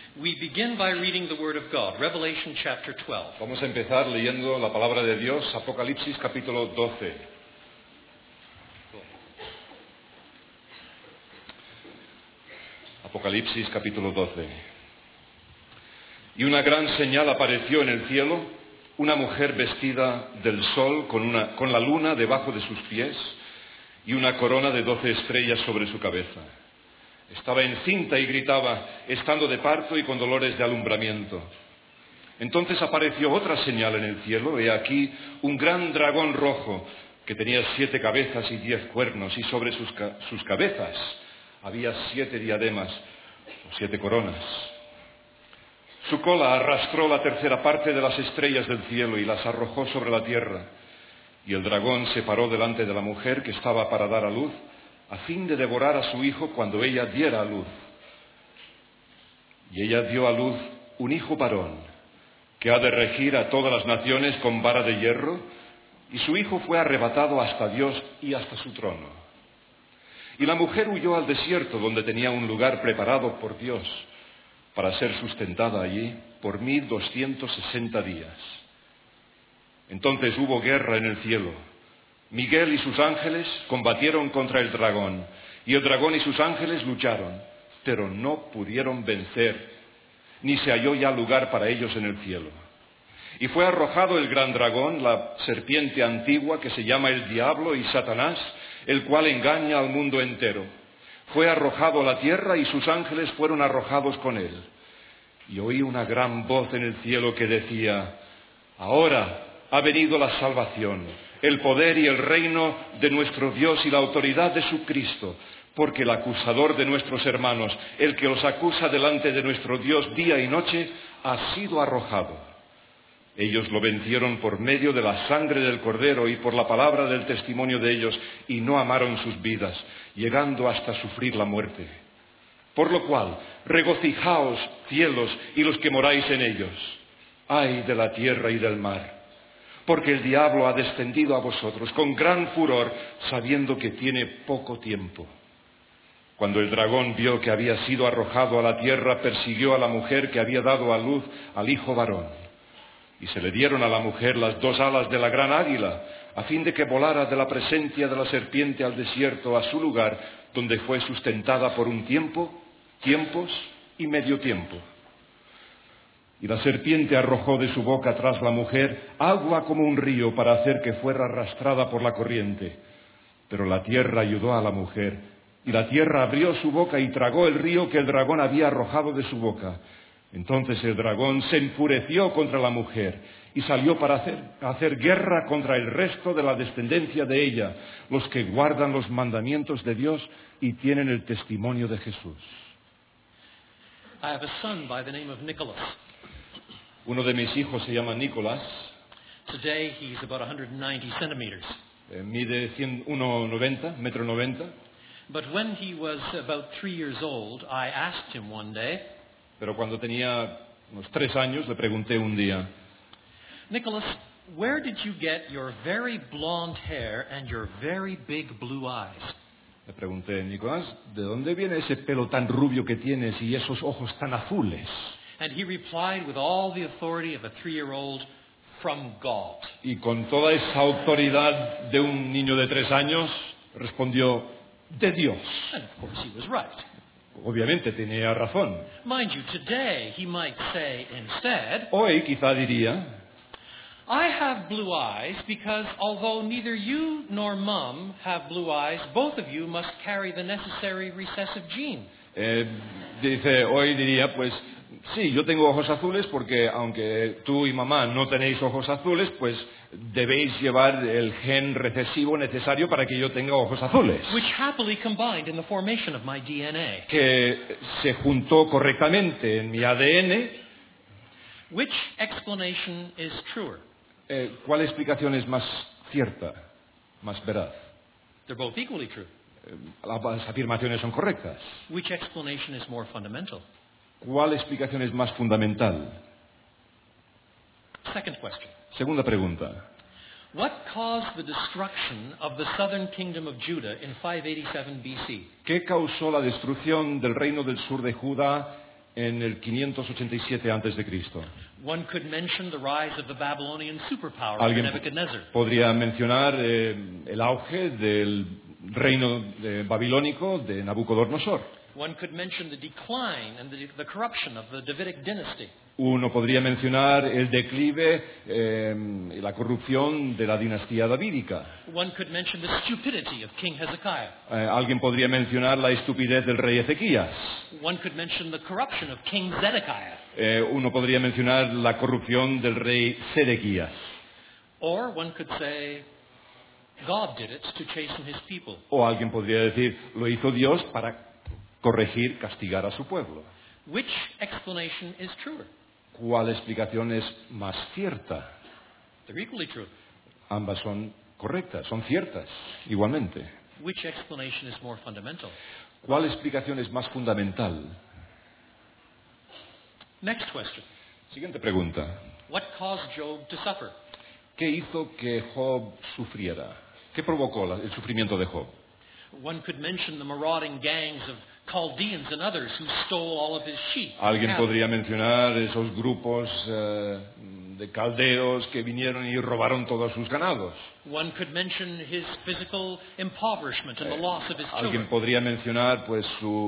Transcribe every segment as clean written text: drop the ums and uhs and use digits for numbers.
We begin by reading the Word of God, Revelation chapter 12. Vamos a empezar leyendo la palabra de Dios, Apocalipsis capítulo 12. Apocalipsis capítulo 12. Y una gran señal apareció en el cielo, una mujer vestida del sol con la luna debajo de sus pies y una corona de 12 estrellas sobre su cabeza. Estaba encinta y gritaba, estando de parto y con dolores de alumbramiento. Entonces apareció otra señal en el cielo, he aquí un gran dragón rojo que tenía 7 cabezas y 10 cuernos, y sobre sus cabezas había 7 diademas o 7 coronas. Su cola arrastró la tercera parte de las estrellas del cielo y las arrojó sobre la tierra. Y el dragón se paró delante de la mujer que estaba para dar a luz, a fin de devorar a su hijo cuando ella diera a luz. Y ella dio a luz un hijo varón, que ha de regir a todas las naciones con vara de hierro, y su hijo fue arrebatado hasta Dios y hasta su trono. Y la mujer huyó al desierto, donde tenía un lugar preparado por Dios, para ser sustentada allí por 1260 días. Entonces hubo guerra en el cielo. Miguel y sus ángeles combatieron contra el dragón, y el dragón y sus ángeles lucharon, pero no pudieron vencer, ni se halló ya lugar para ellos en el cielo. Y fue arrojado el gran dragón, la serpiente antigua que se llama el diablo y Satanás, el cual engaña al mundo entero. Fue arrojado a la tierra y sus ángeles fueron arrojados con él. Y oí una gran voz en el cielo que decía, ahora ha venido la salvación, el poder y el reino de nuestro Dios y la autoridad de su Cristo, porque el acusador de nuestros hermanos, el que los acusa delante de nuestro Dios día y noche, ha sido arrojado. Ellos lo vencieron por medio de la sangre del Cordero y por la palabra del testimonio de ellos, y no amaron sus vidas, llegando hasta sufrir la muerte. Por lo cual, regocijaos, cielos, y los que moráis en ellos. Ay de la tierra y del mar, porque el diablo ha descendido a vosotros con gran furor, sabiendo que tiene poco tiempo. Cuando el dragón vio que había sido arrojado a la tierra, persiguió a la mujer que había dado a luz al hijo varón. Y se le dieron a la mujer las 2 alas de la gran águila, a fin de que volara de la presencia de la serpiente al desierto, a su lugar, donde fue sustentada por un tiempo, tiempos y medio tiempo. Y la serpiente arrojó de su boca tras la mujer agua como un río para hacer que fuera arrastrada por la corriente. Pero la tierra ayudó a la mujer, y la tierra abrió su boca y tragó el río que el dragón había arrojado de su boca. Entonces el dragón se enfureció contra la mujer y salió para hacer guerra contra el resto de la descendencia de ella, los que guardan los mandamientos de Dios y tienen el testimonio de Jesús. I have a son by the name of Nicholas. Uno de mis hijos se llama Nicolás. Today he's about 190 centimeters. Mide 1,90 m. But when he was about 3 years old, I asked him one day, Pero cuando tenía unos 3 años le pregunté un día, Nicholas, where did you get your very blonde hair and your very big blue eyes? Le pregunté, Nicolás, ¿de dónde viene ese pelo tan rubio que tienes y esos ojos tan azules? And he replied with all the authority of a 3-year-old, from God. Y con toda esa autoridad de un niño de 3 años, respondió, de Dios. And of course he was right. Obviamente tenía razón. Mind you, today he might say instead, Hoy quizá diría, I have blue eyes because although neither you nor Mum have blue eyes, both of you must carry the necessary recessive gene. Hoy diría, pues sí, yo tengo ojos azules porque aunque tú y mamá no tenéis ojos azules, pues debéis llevar el gen recesivo necesario para que yo tenga ojos azules. Which happily combined in the formation of my DNA. Que se juntó correctamente en mi ADN. Which explanation is truer? ¿Cuál explicación es más cierta, más veraz? They're both equally true. Las afirmaciones son correctas. Which explanation is more fundamental? ¿Cuál explicación es más fundamental? Second question. Segunda pregunta. What caused the destruction of the southern kingdom of Judah in 587 BC? ¿Qué causó la destrucción del reino del sur de Judá en el 587 a.C. One could mention the rise of the Babylonian superpower of Alguien Nebuchadnezzar. podría mencionar el auge del reino babilónico de Nabucodonosor. One could mention the decline and the corruption of the Davidic dynasty. Uno podría mencionar el declive y la corrupción de la dinastía davídica. One could mention the stupidity of King Hezekiah. Alguien podría mencionar la estupidez del rey Ezequías. One could mention the corruption of King Zedekiah. Uno podría mencionar la corrupción del rey Sedequías. Or one could say, God did it to chasten his people. O alguien podría decir, lo hizo Dios para corregir, castigar a su pueblo. Which explanation is truer? ¿Cuál explicación es más cierta? They're equally true. Ambas son correctas, son ciertas, igualmente. Which explanation is more fundamental? ¿Cuál explicación es más fundamental? Next question. Siguiente pregunta. What caused Job to suffer? ¿Qué hizo que Job sufriera? ¿Qué provocó el sufrimiento de Job? One could mention the marauding gangs of Chaldeans and others who stole all of his sheep. Alguien podría mencionar esos grupos de caldeos que vinieron y robaron todos sus ganados. One could mention his physical impoverishment and the loss of his Alguien children. podría mencionar pues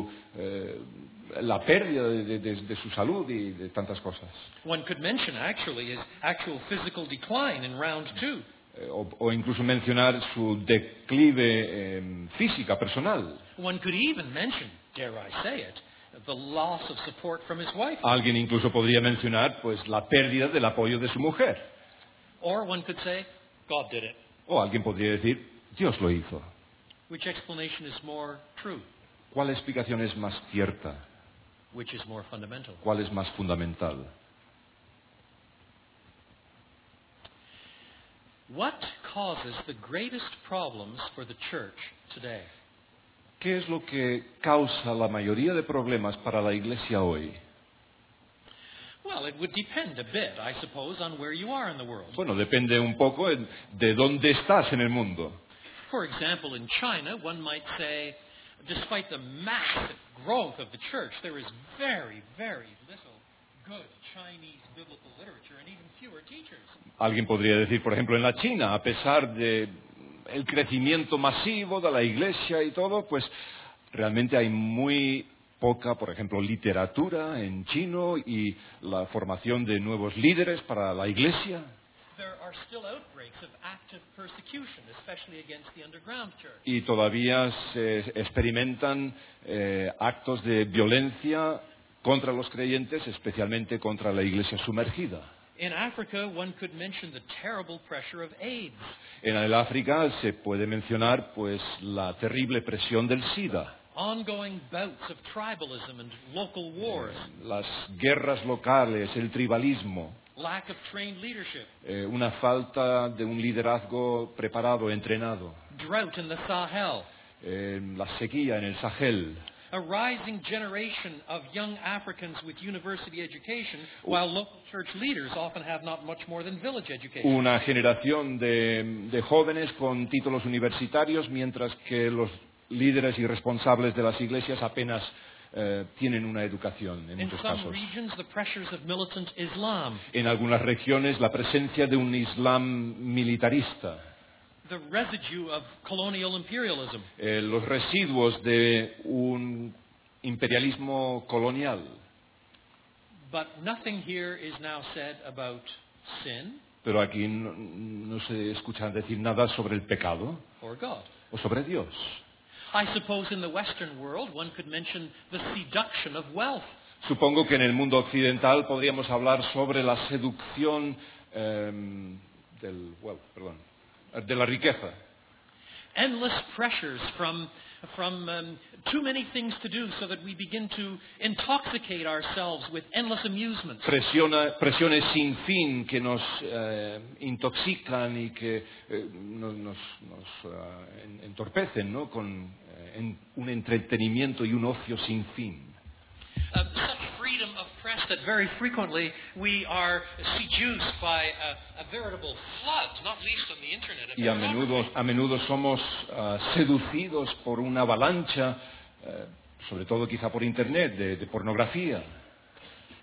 la pérdida de su salud y de tantas cosas. One could mention actually his actual physical decline in round 2. O incluso mencionar su declive física, personal. One could even mention, dare I say it, the loss of support from his wife. Alguien incluso podría mencionar pues la pérdida del apoyo de su mujer. Or one could say, God did it. O alguien podría decir, Dios lo hizo. Which explanation is more true? ¿Cuál explicación es más cierta? Which is more fundamental? ¿Cuál es más fundamental? What causes the greatest problems for the church today? ¿Qué es lo que causa la mayoría de problemas para la Iglesia hoy? Well, it would depend a bit, I suppose, on where you are in the world. Bueno, depende un poco de dónde estás en el mundo. For example, in China, one might say, despite the massive growth of the church, there is very, very little good Chinese biblical literature and even fewer teachers. Alguien podría decir, por ejemplo, en la China, a pesar de el crecimiento masivo de la Iglesia y todo, pues realmente hay muy poca, por ejemplo, literatura en chino y la formación de nuevos líderes para la Iglesia. There are still outbreaks of active persecution, especially against the underground church. Y todavía se experimentan actos de violencia contra los creyentes, especialmente contra la Iglesia sumergida. In Africa, one could mention the terrible pressure of AIDS. En el África se puede mencionar pues la terrible presión del SIDA, Ongoing bouts of tribalism and local wars, las guerras locales, el tribalismo, lack of trained leadership, una falta de un liderazgo preparado, entrenado, drought in the Sahel, la sequía en el Sahel, a rising generation of young Africans with university education, while local church leaders often have not much more than village education. una generación de jóvenes con títulos universitarios, mientras que los líderes y responsables de las iglesias apenas tienen una educación en In muchos some casos. regions, the pressures of militant Islam, En algunas regiones, la presencia de un Islam militarista, the residue of colonial imperialism, los residuos de un imperialismo colonial. but nothing here is now said about sin Pero aquí no se escucha decir nada sobre el pecado or God. o sobre Dios. I suppose in the Western world one could mention the seduction of wealth. Supongo que en el mundo occidental podríamos hablar sobre la seducción de la riqueza. Endless pressures from too many things to do so that we begin to intoxicate ourselves with endless amusements. Presiones sin fin que nos intoxican y que nos entorpecen, ¿no? Con un entretenimiento y un ocio sin fin. Such freedom of press that very frequently we are seduced by a veritable flood, not least on the internet. Y a menudo somos seducidos por una avalancha, sobre todo quizá por internet, de pornografía.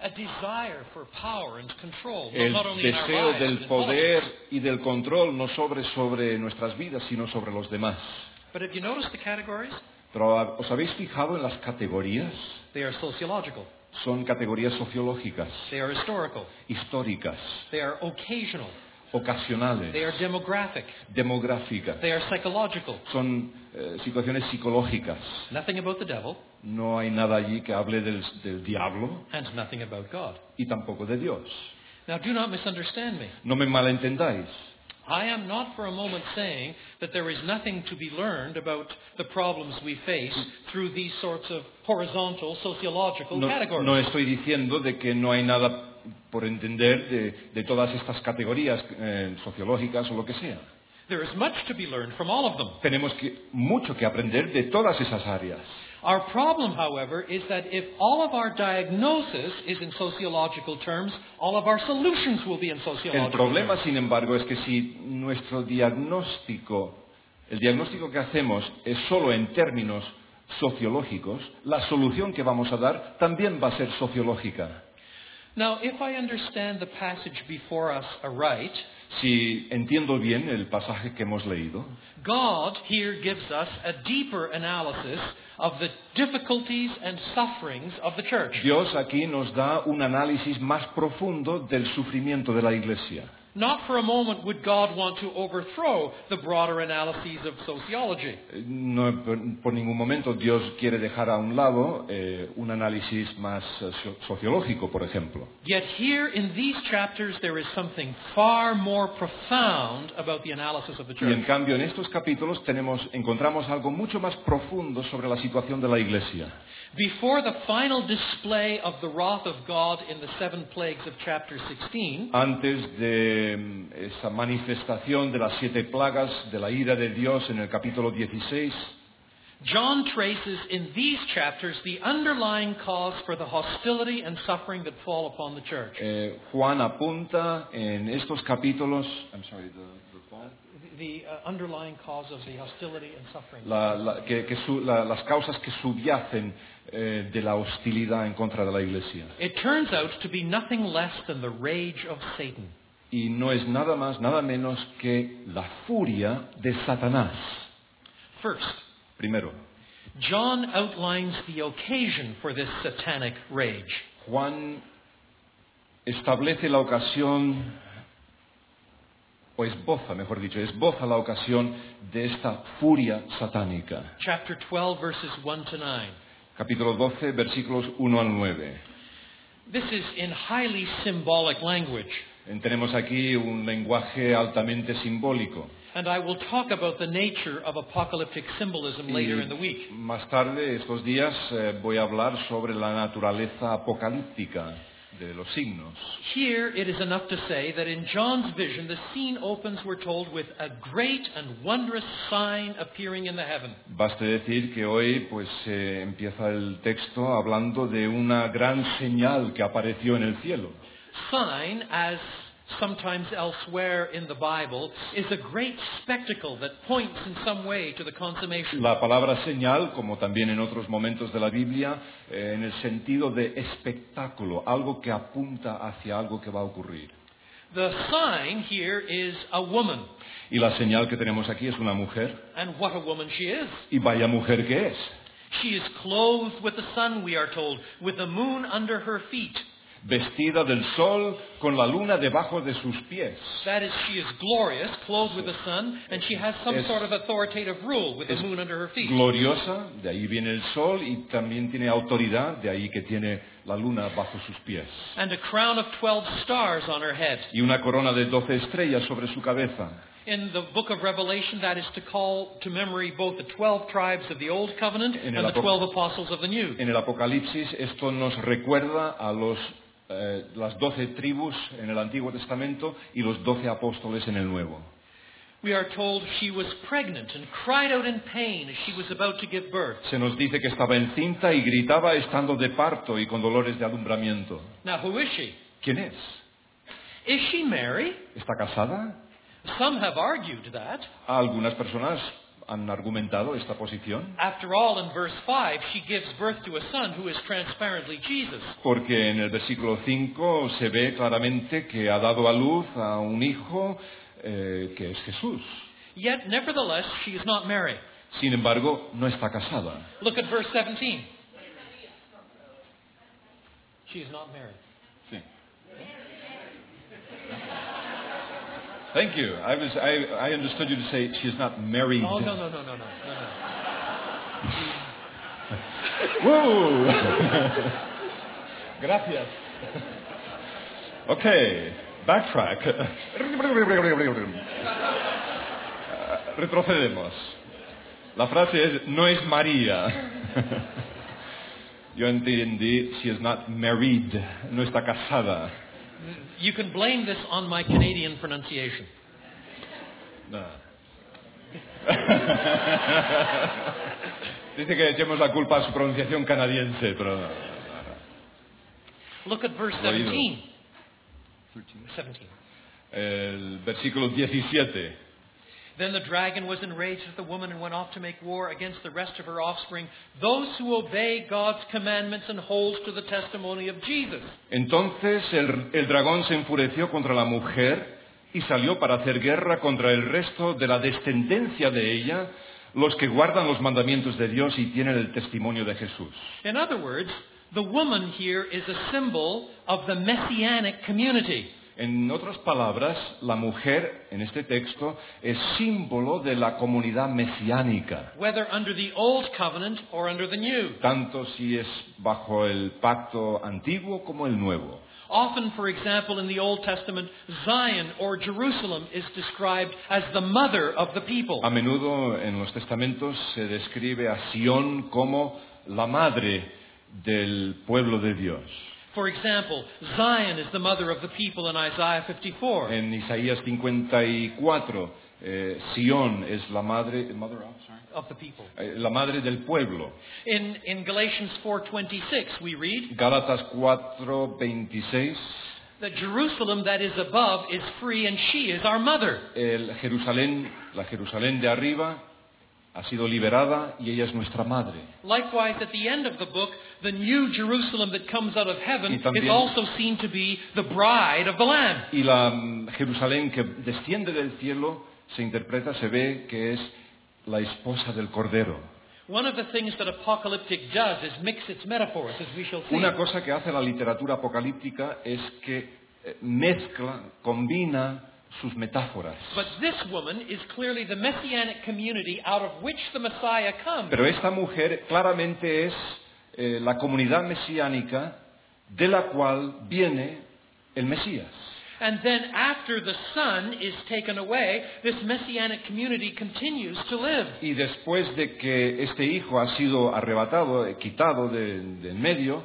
a desire for power and control, El not only in our deseo lives, del but in poder politics. y del control no sobre nuestras vidas, sino sobre los demás. But have you noticed the categories? Pero ¿os habéis fijado en las categorías? They are sociological. Son categorías sociológicas, They are historical. históricas, They are occasional. ocasionales, They are demographic. demográficas. They are psychological. Son situaciones psicológicas. Nothing about the devil No hay nada allí que hable del diablo and nothing about God. y tampoco de Dios. Now, do not misunderstand me. No me malentendáis. I am not for a moment saying that there is nothing to be learned about the problems we face through these sorts of horizontal sociological categories. No estoy diciendo de que no hay nada por entender de todas estas categorías sociológicas o lo que sea. There is much to be learned from all of them. Tenemos mucho que aprender de todas esas áreas. Our problem, however, is that if all of our diagnosis is in sociological terms, all of our solutions will be in sociological El problema, terms. sin embargo, es que si el diagnóstico que hacemos es solo en términos sociológicos, la solución que vamos a dar también va a ser sociológica. Now, if I understand the passage before us aright, Si entiendo bien el pasaje que hemos leído, God here gives us a deeper analysis of the difficulties and sufferings of the church. Dios aquí nos da un análisis más profundo del sufrimiento de la Iglesia. Not for a moment would God want to overthrow the broader analyses of sociology. No, por ningún momento Dios quiere dejar a un lado un análisis más sociológico, por ejemplo. Yet here in these chapters there is something far more profound about the analysis of the Y en church. cambio en estos capítulos encontramos algo mucho más profundo sobre la situación de la Iglesia. Before the final display of the wrath of God in the 7 plagues of chapter 16, Antes de esa manifestación de las 7 plagas de la ira de Dios en el capítulo 16, John traces in these chapters the underlying cause for the hostility and suffering that fall upon the church. Juan apunta en estos capítulos, The underlying cause of the hostility and suffering. las causas que subyacen de la hostilidad en contra de la Iglesia. It turns out to be nothing less than the rage of Satan. Y no es nada más, nada menos que la furia de Satanás. First, Primero, John outlines the occasion for this satanic rage. Juan establece la ocasión, o esboza, mejor dicho, esboza la ocasión de esta furia satánica. Chapter 12, verses 1 to 9. Capítulo 12, versículos 1 al 9. This is in highly symbolic language, Tenemos aquí un lenguaje altamente simbólico. and I will talk about the nature of apocalyptic symbolism later in the week. Y más tarde, estos días, voy a hablar sobre la naturaleza apocalíptica de los signos. Here it is enough to say that in John's vision the scene opens, we're told, with a great and wondrous sign appearing in the heaven. Baste decir que hoy pues empieza el texto hablando de una gran señal que apareció en el cielo. Sign, as sometimes elsewhere in the Bible, is a great spectacle that points in some way to the consummation. La palabra señal, como también en otros momentos de la Biblia, en el sentido de espectáculo, algo que apunta hacia algo que va a ocurrir. The sign here is a woman, Y la señal que tenemos aquí es una mujer, and what a woman she is. y vaya mujer que es. She is clothed with the sun, we are told, with the moon under her feet. Vestida del sol con la luna debajo de sus pies. That is, she is glorious, clothed with the sun, and she has some sort of authoritative rule with the moon under her feet. Gloriosa, de ahí viene el sol, y también tiene autoridad, de ahí que tiene la luna bajo sus pies. And a crown of 12 stars on her head. Y una corona de 12 estrellas sobre su cabeza. In the book of Revelation, that is to call to memory both the 12 tribes of the Old Covenant and the 12 apostles of the New. En el Apocalipsis esto nos recuerda a las 12 tribus en el Antiguo Testamento y los 12 apóstoles en el Nuevo. We are told she was pregnant and cried out in pain as she was about to give birth. Se nos dice que estaba encinta y gritaba estando de parto y con dolores de alumbramiento. Now, who is she? ¿Quién es? Is she Mary? ¿Está casada? Some have argued that. Algunas personas han argumentado esta posición? After all, in verse 5, she gives birth to a son who is transparently Jesus. Porque en el versículo 5 se ve claramente que ha dado a luz a un hijo que es Jesús. Yet, nevertheless, she is not married. Sin embargo, no está casada. Look at verse 17. She is not married. Sí. Thank you. I understood you to say she is not married. Oh, no. Whoa. Gracias. Okay, backtrack. Retrocedemos. La frase es, no es María. Yo entendí, she is not married, no está casada. You can blame this on my Canadian pronunciation. No. Dice que echemos la culpa a su pronunciación canadiense, pero no. Look at verse 17. 17. El versículo 17. Then the dragon was enraged at the woman and went off to make war against the rest of her offspring, those who obey God's commandments and hold to the testimony of Jesus. Entonces el dragón se enfureció contra la mujer y salió para hacer guerra contra el resto de la descendencia de ella, los que guardan los mandamientos de Dios y tienen el testimonio de Jesús. In other words, the woman here is a symbol of the messianic community. En otras palabras, la mujer en este texto es símbolo de la comunidad mesiánica, Whether under the old covenant or under the new. tanto si es bajo el pacto antiguo como el nuevo. Often, for example, in the Old Testament, Zion or Jerusalem is described as the mother of the people. A menudo en los testamentos se describe a Sión como la madre del pueblo de Dios. For example, Zion is the mother of the people in Isaiah 54. En Isaías 54, Sión es la madre, Of the people. la madre del pueblo. In Galatians 4:26 we read Gálatas 4:26, that Jerusalem that is above is free and she is our mother. la Jerusalén de arriba ha sido liberada y ella es nuestra madre. Likewise, at the end of the book, the new Jerusalem that comes out of heaven Y también- is also seen to be the bride of the Lamb. Y la Jerusalén que desciende del cielo se interpreta, se ve que es la esposa del Cordero. One of the things that apocalyptic does is mix its metaphors, as we shall see. Una cosa que hace la literatura apocalíptica es que mezcla, combina sus metáforas. But this woman is clearly the messianic community out of which the Messiah comes. Pero esta mujer claramente es la comunidad mesiánica de la cual viene el Mesías. And then after the Son is taken away, this messianic community continues to live. Y después de que este hijo ha sido arrebatado, quitado del medio,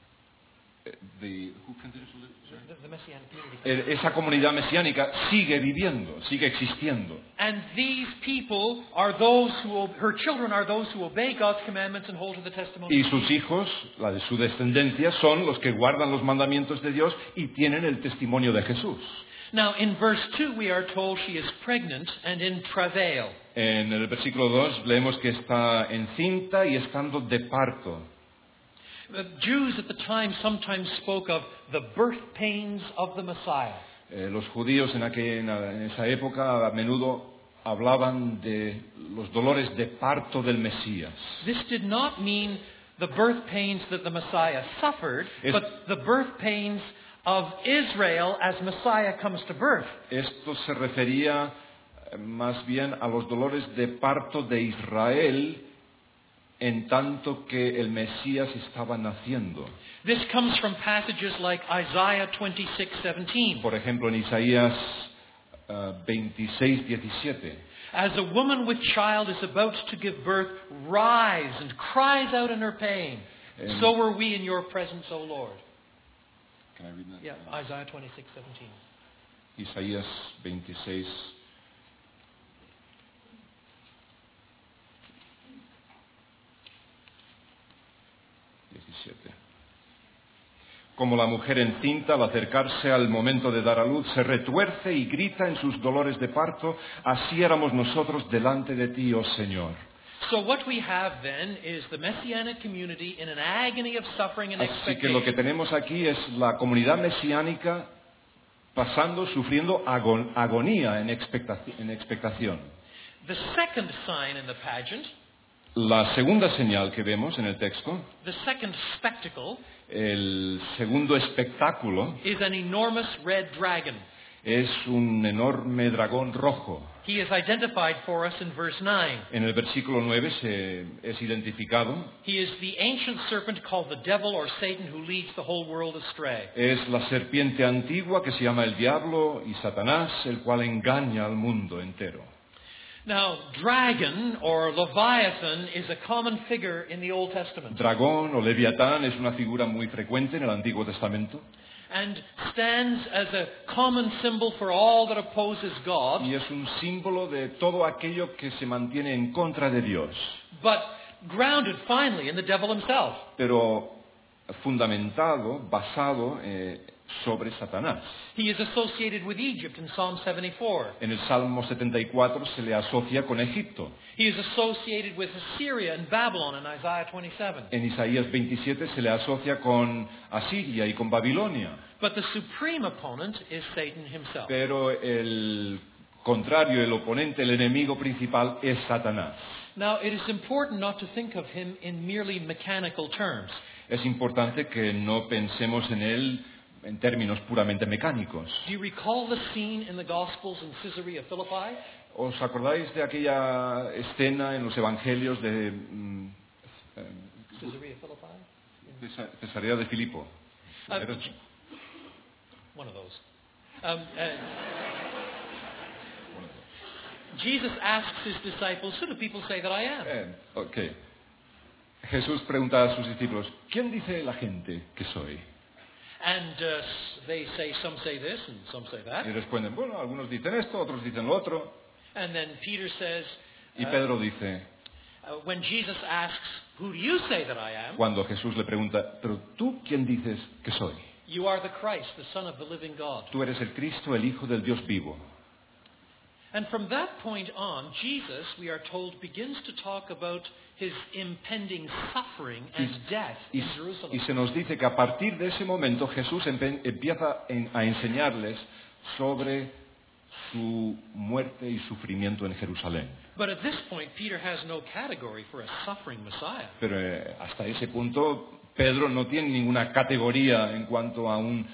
The messianic community. esa comunidad mesiánica sigue viviendo, sigue existiendo. And these people are those her children are those who obey God's commandments and hold to the testimony. Y sus hijos, la de su descendencia, son los que guardan los mandamientos de Dios y tienen el testimonio de Jesús. Now, in verse 2, we are told she is pregnant and in travail. En el versículo 2 leemos que está encinta y estando de parto. The Jews at the time sometimes spoke of the birth pains of the Messiah. Los judíos en esa época a menudo hablaban de los dolores de parto del Mesías. This did not mean the birth pains that the Messiah suffered, but the birth pains of Israel as Messiah comes to birth. Esto se refería más bien a los dolores de parto de Israel en tanto que el Mesías estaba naciendo. This comes from passages like Isaiah 26:17. Por ejemplo, en Isaías 26:17. As a woman with child is about to give birth, rise and cries out in her pain. So were we in your presence, O Lord. Can I read that? Yeah, Isaiah 26:17. Isaías 26. Como la mujer encinta, al acercarse al momento de dar a luz, se retuerce y grita en sus dolores de parto, así éramos nosotros delante de ti, oh Señor. So what we have then is the Messianic community in an agony of suffering and Así que lo que expectation. tenemos aquí es la comunidad mesiánica sufriendo agonía en expectación. The second sign in the pageant, La segunda señal que vemos en el texto, the second spectacle, el segundo espectáculo, is an enormous red dragon. es un enorme dragón rojo. He is identified for us in verse 9. En el versículo 9 es identificado. He is the ancient serpent called the devil or Satan who leads the whole world astray. Es la serpiente antigua que se llama el diablo y Satanás, el cual engaña al mundo entero. Now, dragon or Leviathan is a common figure in the Old Testament Dragón o leviatán es una figura muy frecuente en el Antiguo Testamento and stands as a common symbol for all that opposes God, y es un símbolo de todo aquello que se mantiene en contra de Dios, but grounded finally in the devil himself. pero fundamentado, basado sobre Satanás. He is associated with Egypt in Psalm 74. En el Salmo 74 se le asocia con Egipto. He is associated with Assyria and Babylon in Isaiah 27. En Isaías 27 se le asocia con Asiria y con Babilonia. But the supreme opponent is Satan himself. Pero el contrario, el oponente, el enemigo principal es Satanás. Now, it is important not to think of him in merely mechanical terms. Es importante que no pensemos en él en términos puramente mecánicos. Do you recall the scene in the Gospels in Caesarea Philippi? ¿Os acordáis de aquella escena en los evangelios de Caesarea Philippi? Cesarea de Filipo? One of those. Jesus asks his disciples, "Who do people say that I am?" Ok. Jesús pregunta a sus discípulos, ¿quién dice la gente que soy? And they say, some say this and some say that. Y responden, bueno, algunos dicen esto, otros dicen lo otro. And then Peter says, Y Pedro dice, when Jesus asks, "Who do you say that I am?" cuando Jesús le pregunta, ¿pero tú quién dices que soy? You are the Christ, the Son of the living God. Tú eres el Cristo, el Hijo del Dios vivo. And from that point on, Jesus, we are told, begins to talk about his impending suffering and death in Jerusalem. Y se nos dice que a partir de ese momento Jesús empieza a enseñarles sobre su muerte y sufrimiento en Jerusalén. But at this point, Peter has no category for a suffering Messiah. Pero hasta ese punto Pedro no tiene ninguna categoría en cuanto a un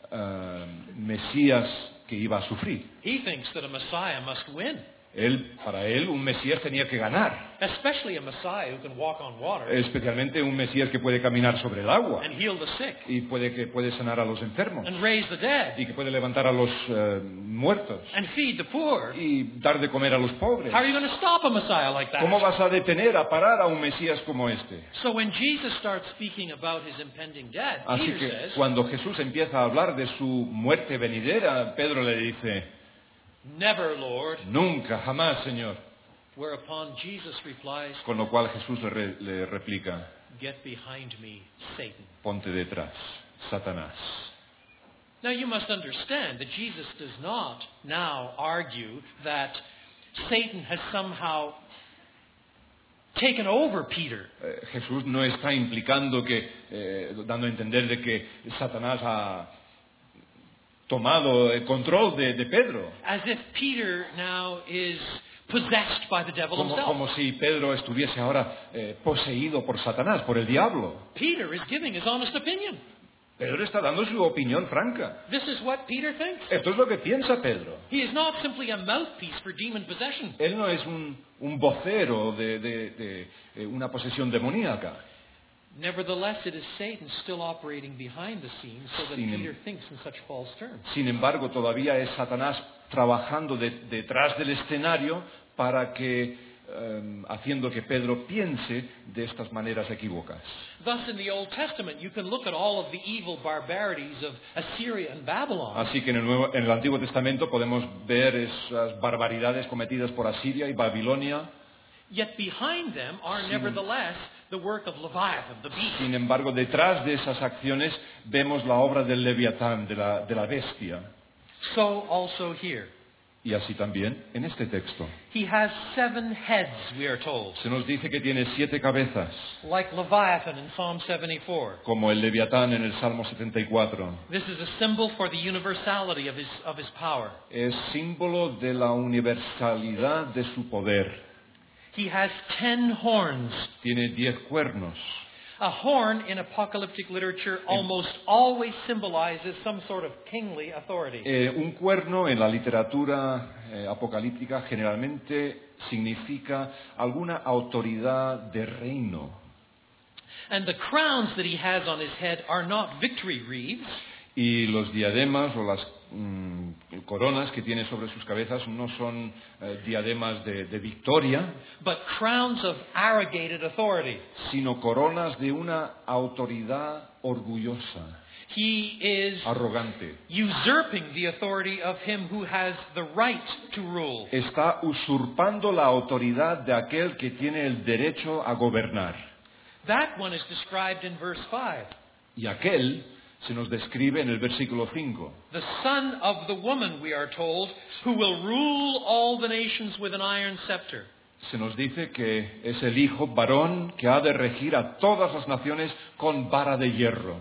Mesías que iba a sufrir. He thinks that a Messiah must win. Para él, un Mesías tenía que ganar. Especially a Messiah who can walk on water Especialmente un Mesías que puede caminar sobre el agua and heal the sick y que puede sanar a los enfermos and raise the dead y que puede levantar a los muertos and feed the poor. y dar de comer a los pobres. How are you going to stop a Messiah like that? ¿Cómo vas a detener, a parar a un Mesías como este? So when Jesus starts speaking about his impending death, Así Peter que says, cuando Jesús empieza a hablar de su muerte venidera, Pedro le dice, "Never, Lord." nunca, jamás, Señor. Whereupon Jesus replies, Con lo cual Jesús le replica, "Get behind me, Satan." ponte detrás, Satanás. Now you must understand that Jesus does not now argue that Satan has somehow taken over Peter. Jesús no está implicando dando a entender de que Satanás ha tomado el control de Pedro. As if Peter now is possessed by the devil himself. Como si Pedro estuviese ahora poseído por Satanás, por el diablo. Peter is giving his honest opinion. Pedro está dando su opinión franca. This is what Peter thinks. Esto es lo que piensa Pedro. He is not simply a mouthpiece for demon possession. Él no es un vocero de una posesión demoníaca. Nevertheless, it is Satan still operating behind the scenes so that Peter thinks in such false terms. Sin embargo, todavía es Satanás trabajando detrás del escenario para que haciendo que Pedro piense de estas maneras equívocas. Thus, in the Old Testament, you can look at all of the evil barbarities of Assyria and Babylon. Así que en el Antiguo Testamento podemos ver esas barbaridades cometidas por Asiria y Babilonia. Yet behind them are nevertheless the work of Leviathan, the beast. Sin embargo, detrás de esas acciones vemos la obra del Leviatán, de la bestia. So also here. Y así también en este texto. He has 7 heads, we are told, Se nos dice que tiene 7 cabezas, like Leviathan in Psalm 74. como el Leviatán en el Salmo 74. This is a symbol for the universality of his power. Es símbolo de la universalidad de su poder. He has 10 horns. Tiene 10 cuernos. A horn in apocalyptic literature almost always symbolizes some sort of kingly authority. Un cuerno en la literatura apocalíptica generalmente significa alguna autoridad de reino. And the crowns that he has on his head are not victory wreaths. Y los diademas o las coronas que tiene sobre sus cabezas no son diademas de victoria, But crowns of arrogated authority. sino coronas de una autoridad orgullosa, He is arrogante. usurping the authority of him who has the right to rule. Está usurpando la autoridad de aquel que tiene el derecho a gobernar. That one is described in verse 5. Y aquel se nos describe en el versículo 5. The son of the woman, we are told, who will rule all the nations with an iron scepter. Se nos dice que es el hijo varón que ha de regir a todas las naciones con vara de hierro.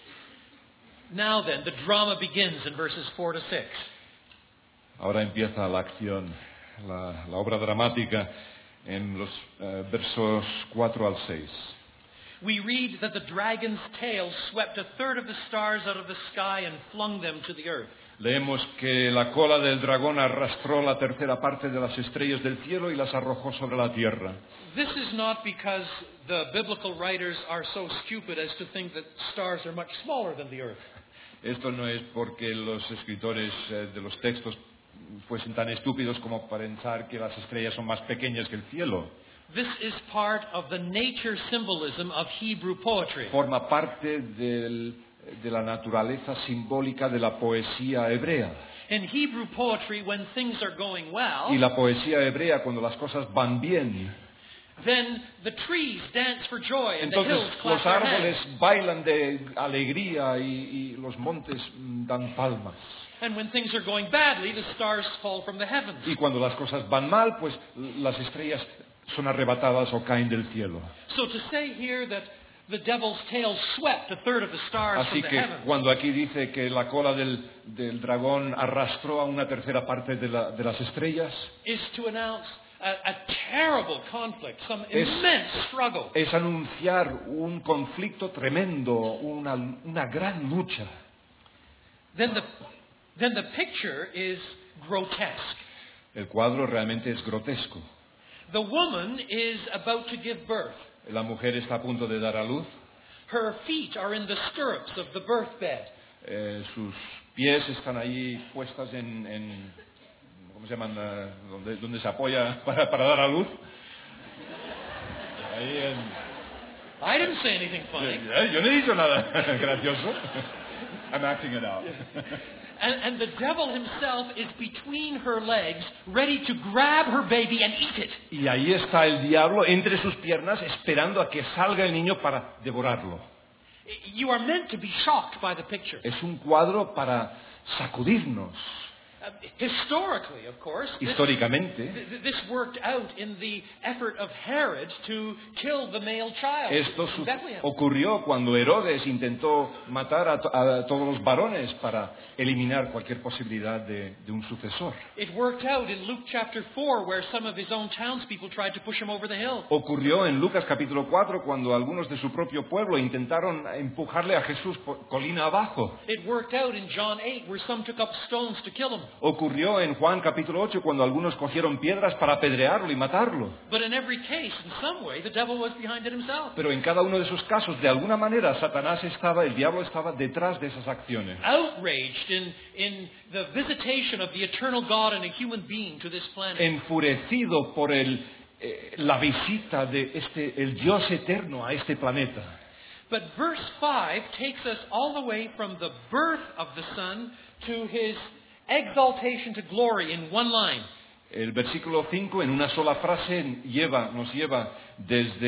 Now then, the drama begins in verses 4 to 6. Ahora empieza la acción, la obra dramática en los versos 4 al 6. We read that the dragon's tail swept a third of the stars out of the sky and flung them to the earth. Leemos que la cola del dragón arrastró la tercera parte de las estrellas del cielo y las arrojó sobre la tierra. This is not because the biblical writers are so stupid as to think that stars are much smaller than the earth. Esto no es porque los escritores de los textos fuesen tan estúpidos como para pensar que las estrellas son más pequeñas que el cielo. This is part of the nature symbolism of Hebrew poetry. Forma parte de la naturaleza simbólica de la poesía hebrea. In Hebrew poetry, when things are going well, Y la poesía hebrea, cuando las cosas van bien, then the trees dance for joy and the entonces hills clap los their árboles hands. bailan de alegría y los montes dan palmas. And when things are going badly, the stars fall from the heavens. Y cuando las cosas van mal, pues las estrellas son arrebatadas o caen del cielo. So to say here that the devil's tail swept a third of the stars Así from the que heavens cuando aquí dice que la cola del dragón arrastró a una tercera parte de las estrellas, is to announce a terrible conflict, some Es- immense struggle. es anunciar un conflicto tremendo, una gran lucha. Then the picture is grotesque. El cuadro realmente es grotesco. The woman is about to give birth. La mujer está a punto de dar a luz, Her feet are in the stirrups of the birth bed. sus pies están ahí puestas ¿cómo se llaman? Donde se apoya para dar a luz. Ahí I didn't say anything funny. yo no he dicho nada gracioso. I'm acting it out. And the devil himself is between her legs, ready to grab her baby and eat it. Y ahí está el diablo entre sus piernas esperando a que salga el niño para devorarlo. You are meant to be shocked by the picture. Es un cuadro para sacudirnos. Historically, of course, Históricamente, this worked out in the effort of Herod to kill the male child esto in Bethlehem. ocurrió cuando Herodes intentó matar a todos los varones para eliminar cualquier posibilidad de un sucesor. It worked out in Luke chapter 4, where some of his own townspeople tried to push him over the hill. Ocurrió en Lucas capítulo 4 cuando algunos de su propio pueblo intentaron empujarle a Jesús colina abajo. It worked out in John 8, where some took up stones to kill him. Ocurrió en Juan capítulo 8 cuando algunos cogieron piedras para apedrearlo y matarlo. But in every case, in some way, the devil was behind it himself. Pero en cada uno de esos casos, de alguna manera, el diablo estaba detrás de esas acciones. Outraged in the visitation of the eternal God and a human being to this planet. Enfurecido por la visita de el Dios eterno a este planeta. But verse 5 takes us all the way from the birth of the Son to his exaltation to glory in one line. El versículo 5 en una sola frase nos lleva desde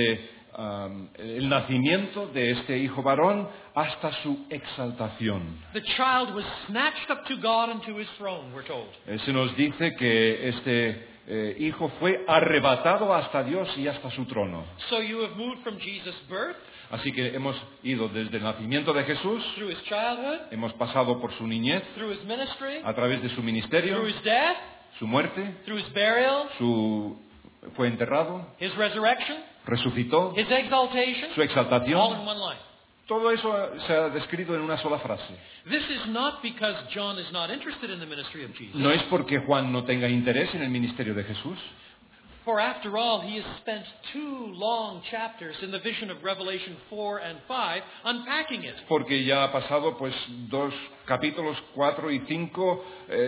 el nacimiento de este hijo varón hasta su exaltación. The child was snatched up to God and to his throne, we're told. Se nos dice que este hijo fue arrebatado hasta Dios y hasta su trono. So you have moved from Jesus' birth, Así que hemos ido desde el nacimiento de Jesús, through his childhood, hemos pasado por su niñez, through his ministry, a través de su ministerio, through his death, su muerte, through his burial, fue enterrado, his resurrection, resucitó, his exaltation, su all in exaltación. one line. Todo eso se ha descrito en una sola frase. This is not because John is not interested in the ministry of Jesus. No es porque Juan no tenga interés en el ministerio de Jesús, For after all, he has spent 2 long chapters in the vision of Revelation 4 and 5 unpacking it. porque ya ha pasado pues 2 capítulos 4 y 5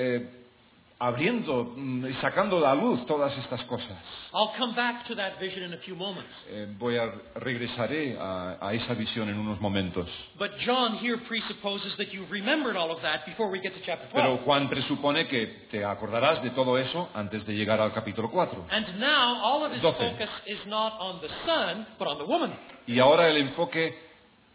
abriendo y sacando a la luz todas estas cosas. I'll come back to that vision in a few moments. Regresaré a esa visión en unos momentos. But John here presupposes that you've remembered all of that before we get to chapter 12. Pero Juan presupone que te acordarás de todo eso antes de llegar al capítulo 4. And now all of his 12. focus is not on the son, but on the woman. Y ahora el enfoque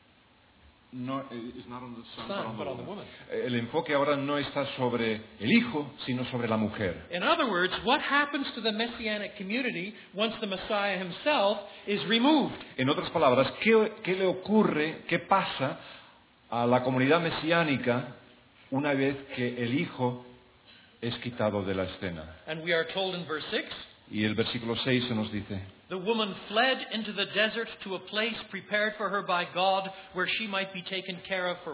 no, is not on the son, but on the woman. El enfoque ahora no está sobre el hijo, sino sobre la mujer. In other words, what happens to the Messianic community once the Messiah himself is removed? En otras palabras, ¿qué le ocurre, qué pasa a la comunidad mesiánica una vez que el hijo es quitado de la escena? And we are told in verse 6, Y el versículo 6 se nos dice: the woman fled into the desert to a place prepared for her by God where she might be taken care of for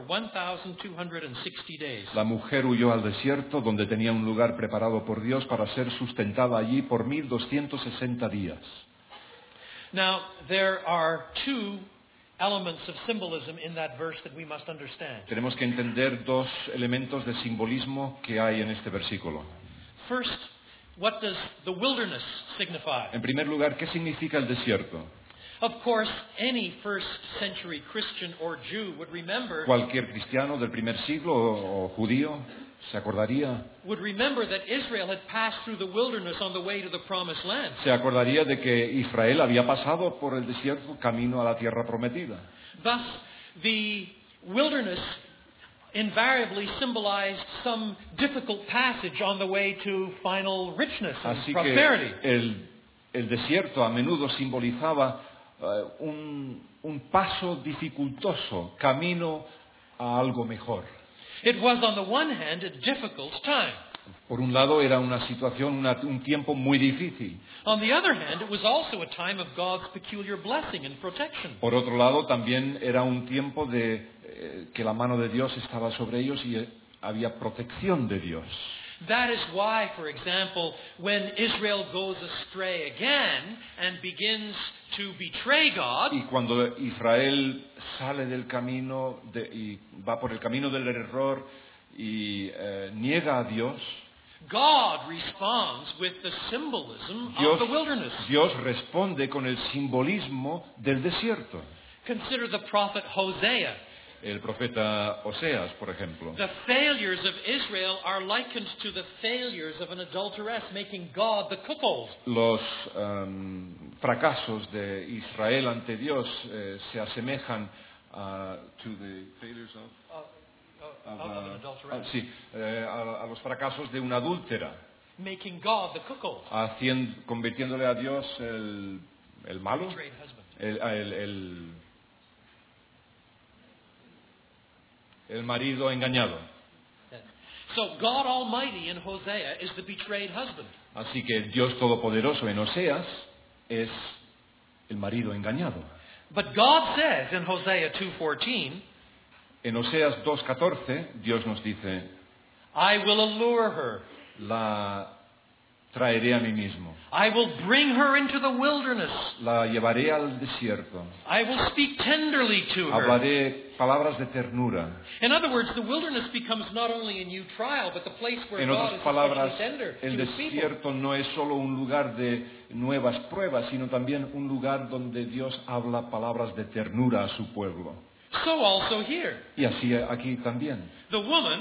1,260 days. La mujer huyó al desierto donde tenía un lugar preparado por Dios para ser sustentada allí por 1260 días. Now, there are 2 elements of symbolism in that verse that we must understand. Tenemos que entender 2 elementos de simbolismo que hay en este versículo. First, what does the wilderness signify? En primer lugar, ¿qué significa el desierto? Of course, any first century Christian or Jew would remember Cualquier cristiano del primer siglo o judío se acordaría that Israel had passed through the wilderness on the way to the promised land. se acordaría de que Israel había pasado por el desierto camino a la tierra prometida. Thus, the wilderness invariably symbolized some difficult passage on the way to final richness and Así prosperity. que el desierto a menudo simbolizaba un paso dificultoso, camino a algo mejor. It was, on the one hand, a difficult time. Por un lado era una situación, un tiempo muy difícil. On the other hand, it was also a time of God's peculiar blessing and protection. Por otro lado, también era un tiempo de que la mano de Dios estaba sobre ellos y había protección de Dios. That is why, for example, when Israel goes astray again and begins to betray God, Y cuando Israel sale del camino y va por el camino del error y niega a Dios, God responds with the symbolism of the wilderness. Dios responde con el simbolismo del desierto. Consider the prophet Hosea. El profeta Oseas, por ejemplo. The failures of Israel are likened to the failures of an adulteress, making God the cuckold. Los fracasos de Israel ante Dios se asemejan a los fracasos de una adúltera, making God the cuckold, convirtiéndole a Dios el malo, betrayed husband. El marido engañado. So God Almighty in Hosea is the betrayed husband. Así que Dios Todopoderoso en Oseas es el marido engañado. But God says in Hosea 2:14, en Oseas 2:14 Dios nos dice: I will allure her. La traeré a mí mismo. I will bring her into the wilderness. La llevaré al desierto. I will speak tenderly to her. Hablaré palabras de ternura. In other words, the wilderness becomes not only a new trial, but the place where God is especially tender to el his people. desierto no es solo un lugar de nuevas pruebas, sino también un lugar donde Dios habla palabras de ternura a su pueblo. So also here. Y así aquí también. The woman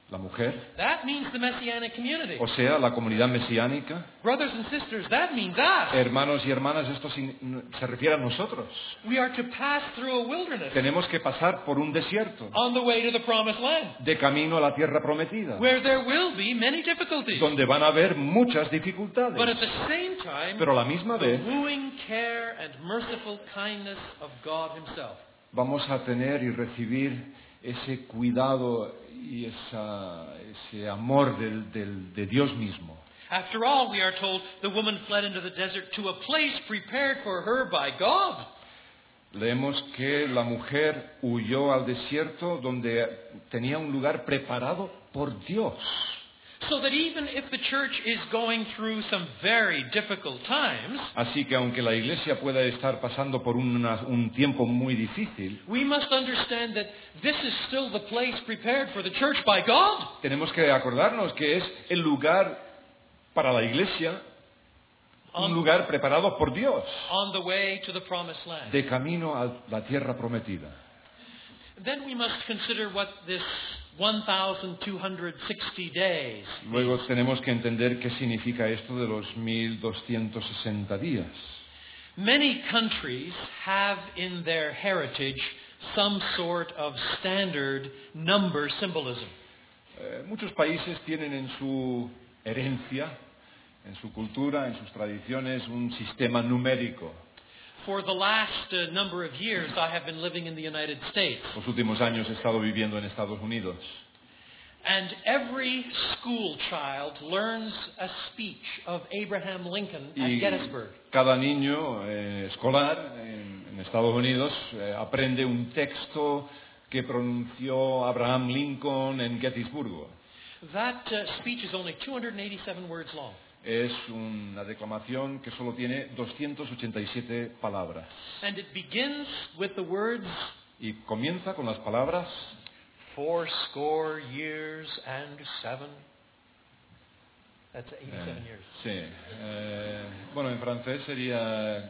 la mujer, That means the Messianic community. o sea, la comunidad mesiánica. Brothers and sisters, that means us. Hermanos y hermanas, esto se refiere a nosotros. We are to pass through a wilderness Tenemos que pasar por un desierto, on the way to the promised land, de camino a la tierra prometida, where there will be many difficulties. donde van a haber muchas dificultades. But at the same time, Pero a la misma the vez wooing care and merciful kindness of God Himself. vamos a tener y recibir ese cuidado y ese amor de Dios mismo. After all, we are told the woman fled into the desert to a place prepared for her by God. Leemos que la mujer huyó al desierto donde tenía un lugar preparado por Dios. So that even if the church is going through some very difficult times, Así que aunque la Iglesia pueda estar pasando por un tiempo muy difícil, we must understand that this is still the place prepared for the church by God. tenemos que acordarnos que es el lugar para la Iglesia, un lugar preparado por Dios, On the way to the promised land. de camino a la tierra prometida. Then we must consider what this 1,260 days. Luego tenemos que entender qué significa esto de los 1260 días. Many countries have in their heritage some sort of standard number symbolism. Muchos países tienen en su herencia, en su cultura, en sus tradiciones, un sistema numérico. For the last number of years, I have been living in the United States. Los últimos años he estado viviendo en Estados Unidos. And every school child learns a speech of Abraham Lincoln at Y Gettysburg. cada niño escolar en Estados Unidos aprende un texto que pronunció Abraham Lincoln en Gettysburgo. That speech is only 287 words long. Es una declamación que solo tiene 287 palabras. And it begins with the words, Y comienza con las palabras 80 years and 7. That's 87 years. Sí. Bueno, en francés sería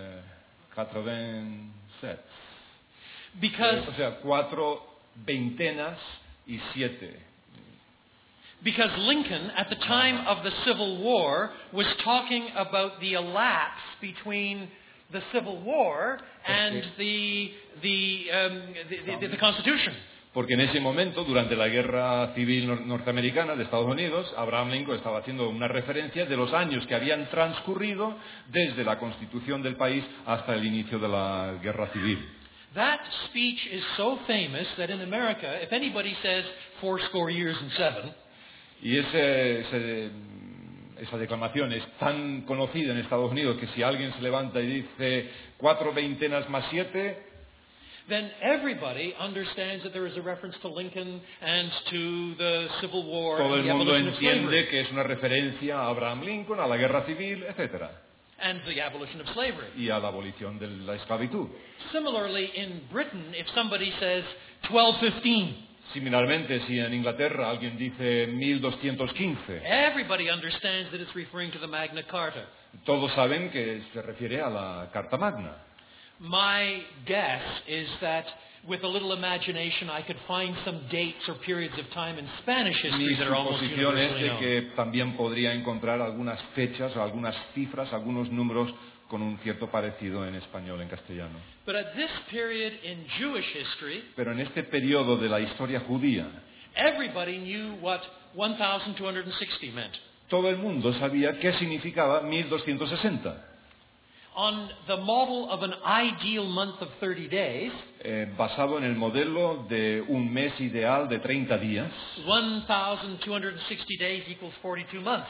87. Because O sea, 4 veintenas y 7. Because Lincoln, at the time of the Civil War, was talking about the elapse between the Civil War and the Constitution. Porque en ese momento, durante la Guerra Civil Norteamericana de Estados Unidos, Abraham Lincoln estaba haciendo una referencia de los años que habían transcurrido desde la Constitución del país hasta el inicio de la Guerra Civil. That speech is so famous that in America, if anybody says 80 years and 7, Y esa declamación es tan conocida en Estados Unidos que si alguien se levanta y dice 4 veintenas más 7, then everybody understands that there is a reference to Lincoln and to the Civil War todo and el the mundo abolition of slavery. entiende que es una referencia a Abraham Lincoln, a la Guerra Civil, etc. And the abolition of slavery. Y a la abolición de la esclavitud. Similarly, in Britain, if somebody says 1215, Similarmente, si en Inglaterra alguien dice 1215, everybody understands that it's referring to the Magna Carta. todos saben que se refiere a la Carta Magna. My guess is that with a little imagination I could find some dates or periods of time in Spanish history Mi that are almost suposición es universally de known. que también podría encontrar algunas fechas, o algunas cifras, algunos números con un cierto parecido en español, en castellano. But at this period in Jewish history, Pero en este periodo de la historia judía, everybody knew what 1260 meant. todo el mundo sabía qué significaba 1260. On the model of an ideal month of 30 days, Basado en el modelo de un mes ideal de 30 días, 1260 days equals 42 months.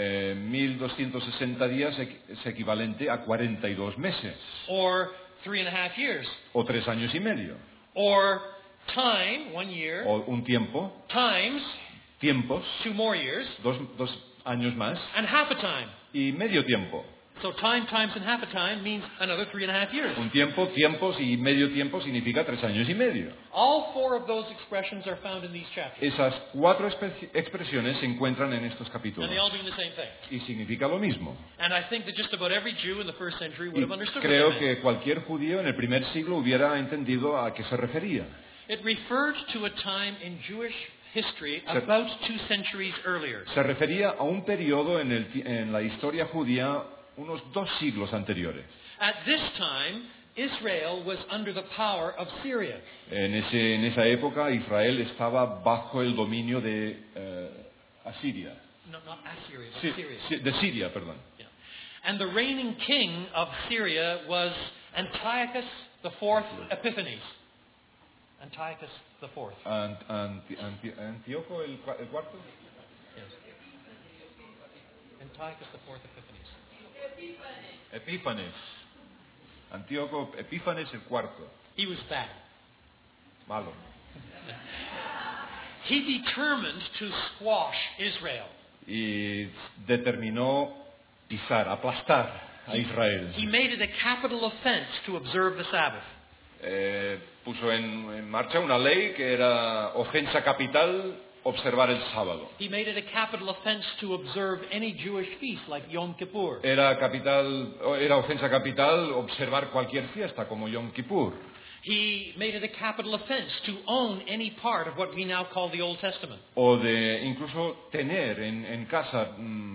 1260 días es equivalente a 42 meses, Or 3.5 years. o 3 años y medio, Or time, 1 year, o un tiempo, times tiempos, 2 more years, 2 años más, and half a time. y medio tiempo. So time times and half a time means another 3.5 years. Un tiempo, tiempos y medio tiempo significa 3 años y medio. All 4 of those expressions are found in these chapters. Esas 4 expresiones se encuentran en estos And capítulos they all mean the same thing. y significa lo mismo. And I think that just about every Jew in the first century would Y have understood what creo that meant. que cualquier judío en el primer siglo hubiera entendido a qué se refería. It referred to a time in Jewish history about 2 centuries earlier. Se refería a un periodo en la historia judía unos 2 siglos anteriores. At this time, Israel was under the power of Syria. En esa época Israel estaba bajo el dominio de Asiria. No, not Assyria, but Sí, Syria. sí, de Siria, perdón. Yeah. And the reigning king of Syria was Antiochus IV Epiphanes. Antiochus IV. Antíoco el cuarto. Yes. Antiochus IV Epiphanes. Epífanes. Antíoco Epífanes el cuarto. He was bad. Malo. He determined to squash Israel. Y determinó pisar, aplastar a Israel. He made it a capital offense to observe the Sabbath. Puso en marcha una ley que era ofensa capital observar el sábado. He made it a capital offense to observe any Jewish feast like Yom Kippur. Era ofensa capital observar cualquier fiesta como Yom Kippur. He made it a capital offense to own any part of what we now call the Old Testament. O de incluso tener en casa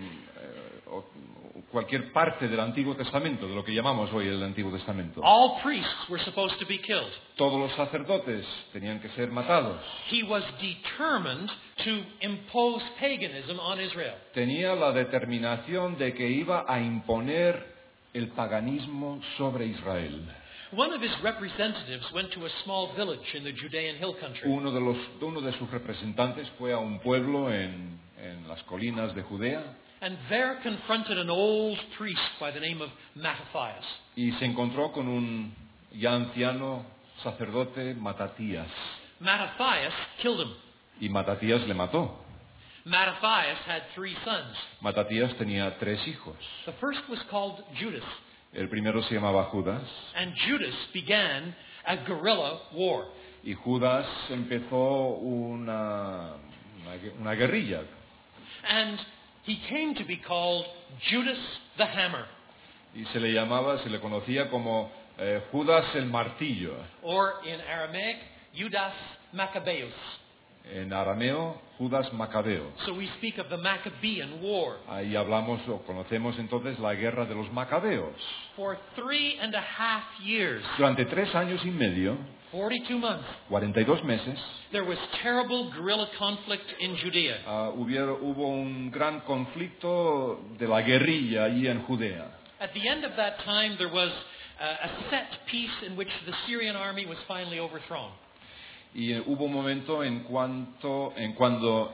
cualquier parte del Antiguo Testamento, de lo que llamamos hoy el Antiguo Testamento. All priests were supposed to be killed. Todos los sacerdotes tenían que ser matados. He was determined to impose paganism on Israel. Tenía la determinación de que iba a imponer el paganismo sobre Israel. One of his representatives went to a small village in the Judean hill country. Uno de sus representantes fue a un pueblo en las colinas de Judea And there confronted an old priest by the name of Mattathias. y se encontró con un ya anciano sacerdote, Matatías. Mattathias killed him. Y Matatías le mató. Mattathias had 3 sons. Matatías tenía 3 hijos. The first was called Judas, El primero se llamaba Judas and Judas began a guerrilla war. y Judas empezó una guerrilla. And he came to be called Judas the Hammer, Y se le conocía como Judas el martillo. or in Aramaic, Judas Maccabeus. En arameo, Judas Macabeo. So we speak of the Maccabean War. Ahí hablamos o conocemos entonces la guerra de los Macabeos. For 3.5 years, Durante 3 años y medio, 42 months, 42 meses, there was terrible guerrilla conflict in Judea. hubo un gran conflicto de la guerrilla allí en Judea. At the end of that time, there was a set peace in which the Syrian army was finally overthrown. Y hubo un momento en cuando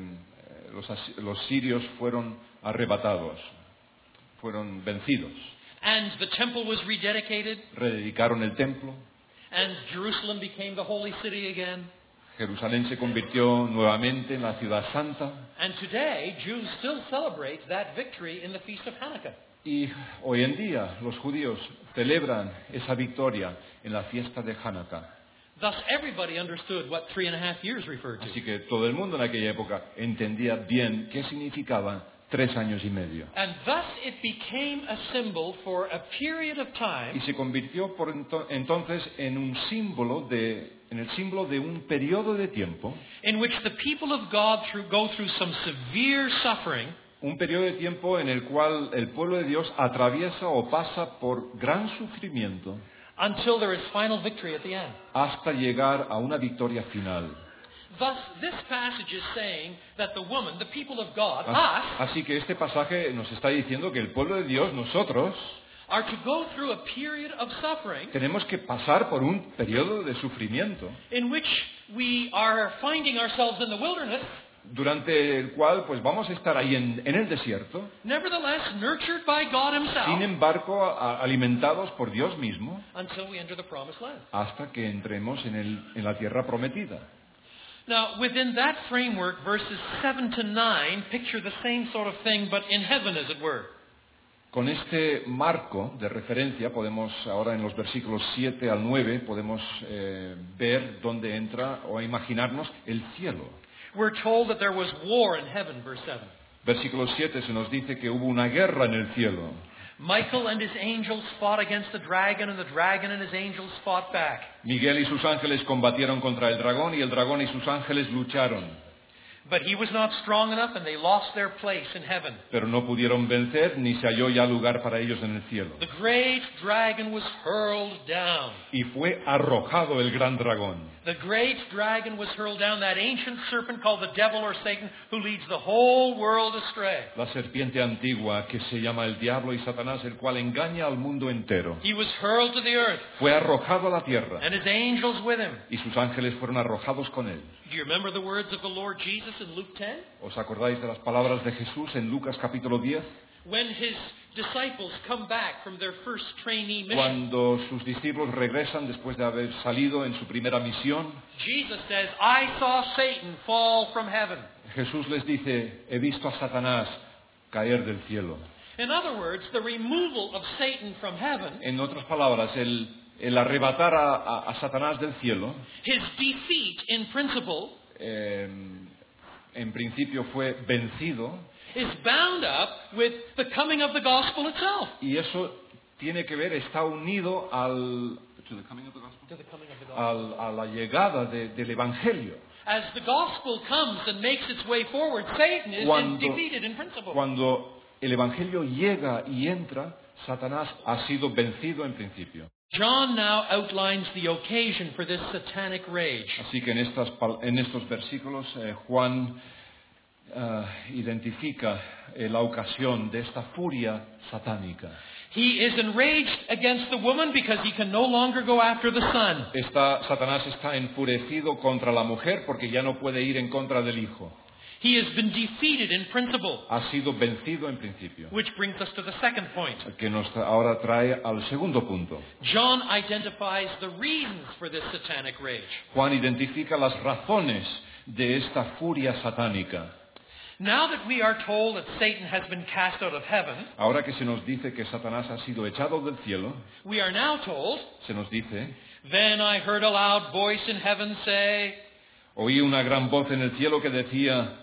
los sirios fueron arrebatados, fueron vencidos. And the temple was rededicated, Rededicaron el templo, and Jerusalem became the holy city again. Jerusalén se convirtió nuevamente en la ciudad santa. And today, Jews still celebrate that victory in the Feast of Hanukkah. Y hoy en día los judíos celebran esa victoria en la fiesta de Hanukkah. Thus, everybody understood what 3.5 years referred to. Así que todo el mundo en aquella época entendía bien qué significaban 3 años y medio. And thus it became a symbol for a period of Y time se convirtió entonces en el símbolo de un periodo de tiempo, in which the people of God go through some severe suffering, un periodo de tiempo en el cual el pueblo de Dios atraviesa o pasa por gran sufrimiento until there is final victory at the end. hasta llegar a una victoria final. Thus, this passage is saying that the woman, the people of God, us, Así que este pasaje nos está diciendo que el pueblo de Dios, nosotros, are to go through a period of suffering tenemos que pasar por un periodo de sufrimiento in which we are finding ourselves in the wilderness, durante el cual pues vamos a estar ahí en el desierto, nevertheless nurtured by God sin Himself, embargo alimentados por Dios mismo until we enter the promised land. hasta que entremos en la tierra prometida. Now, within that framework, verses 7 to 9 picture the same sort of thing, but in heaven, as it were. Con este marco de referencia podemos ahora en los versículos 7 al 9 podemos ver dónde entra o imaginarnos el cielo. We're told that there was war in heaven, verse 7. Versículo 7 se nos dice que hubo una guerra en el cielo. Michael and his angels fought against the dragon, and the dragon and his angels fought back. Miguel y sus ángeles combatieron contra el dragón y el dragón y sus ángeles lucharon. But he was not strong enough and they lost their place in heaven. Pero no pudieron vencer ni se halló ya lugar para ellos en el cielo. The great dragon was hurled down. Y fue arrojado el gran dragón. The great dragon was hurled down, that ancient serpent called the devil or Satan, who leads the whole world astray. La serpiente antigua que se llama el diablo y Satanás, el cual engaña al mundo entero. He was hurled to the earth, Fue arrojado a la tierra and his angels with him. y sus ángeles fueron arrojados con él. Do you remember the words of the Lord Jesus in Luke 10? ¿Os acordáis de las palabras de Jesús en Lucas capítulo 10? When his disciples come back from their first trainee mission, Cuando sus discípulos regresan después de haber salido en su primera misión, Jesus says, I saw Satan fall from heaven. Jesús les dice, he visto a Satanás caer del cielo. In other words, the removal of Satan from heaven, En otras palabras, el arrebatar a Satanás del cielo, his defeat in principle, en principio fue vencido, is bound up with the coming of the gospel itself. y eso tiene que ver, está unido To the coming of the gospel. a la llegada del Evangelio. As the gospel comes and makes its way forward, Satan is defeated in principle. Cuando el Evangelio llega y entra, Satanás ha sido vencido en principio. John now outlines the occasion for this satanic rage. Así que en estos versículos Juan identifica la ocasión de esta furia satánica. He is enraged against the woman because he can no longer go after the son. Satanás está enfurecido contra la mujer porque ya no puede ir en contra del hijo. He has been defeated in principle. Ha sido vencido en principio. Which brings us to the second point. Que nos ahora trae al segundo punto. John identifies the reasons for this satanic rage. Juan identifica las razones de esta furia satánica. Now that we are told that Satan has been cast out of heaven, ahora que se nos dice que Satanás ha sido echado del cielo, we are now told, se nos dice, then I heard a loud voice in heaven say, oí una gran voz en el cielo que decía,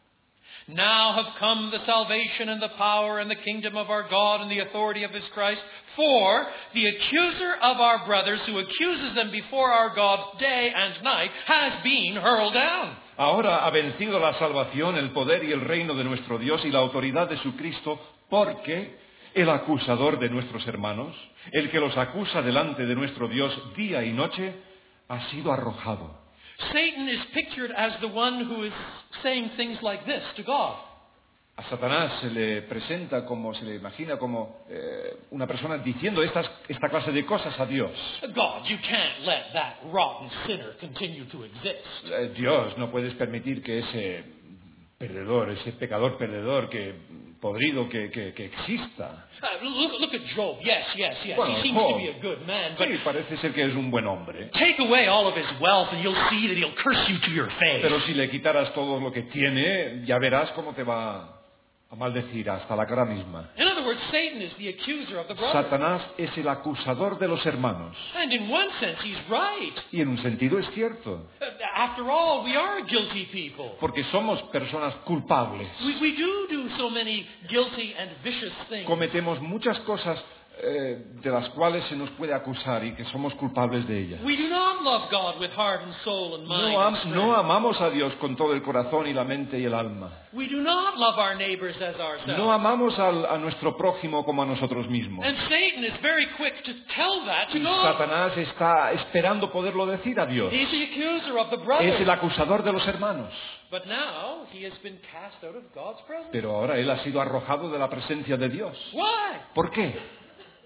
now have come the salvation and the power and the kingdom of our God and the authority of his Christ, for the accuser of our brothers who accuses them before our God day and night has been hurled down. Ahora ha vencido la salvación, el poder y el reino de nuestro Dios y la autoridad de su Cristo, porque el acusador de nuestros hermanos, el que los acusa delante de nuestro Dios día y noche, ha sido arrojado. Satan is pictured as the one who is saying things like this to God. A Satanás se le presenta como, se le imagina como una persona diciendo esta clase de cosas a Dios. God, you can't let that rotten sinner continue to exist. Dios, no puedes permitir que ese perdedor, ese pecador perdedor, podrido que exista. Look at Job. Yes. Bueno, he seems Job, to be a good man. But sí, parece ser que es un buen hombre. Take away all of his wealth and you'll see that he'll curse you to your face. Pero si le quitaras todo lo que tiene, ya verás cómo te va a maldecir hasta la cara misma. In other words, Satan is the accuser of the brothers. Satanás es el acusador de los hermanos. And in one sense, he's right. Y en un sentido es cierto. After all, we are guilty people. Porque somos personas culpables. We do so many guilty and vicious things. Cometemos muchas cosas de las cuales se nos puede acusar y que somos culpables de ellas. We do not love God with heart and soul and mind and strength. No amamos a Dios con todo el corazón y la mente y el alma. We do not love our neighbors as ourselves. No amamos a nuestro prójimo como a nosotros mismos. And Satan is very quick to tell that to Y God. Satanás está esperando poderlo decir a Dios. He's the accuser of the brothers. Es el acusador de los hermanos. But now he has been cast out of God's presence. Pero ahora él ha sido arrojado de la presencia de Dios. Why? ¿Por qué?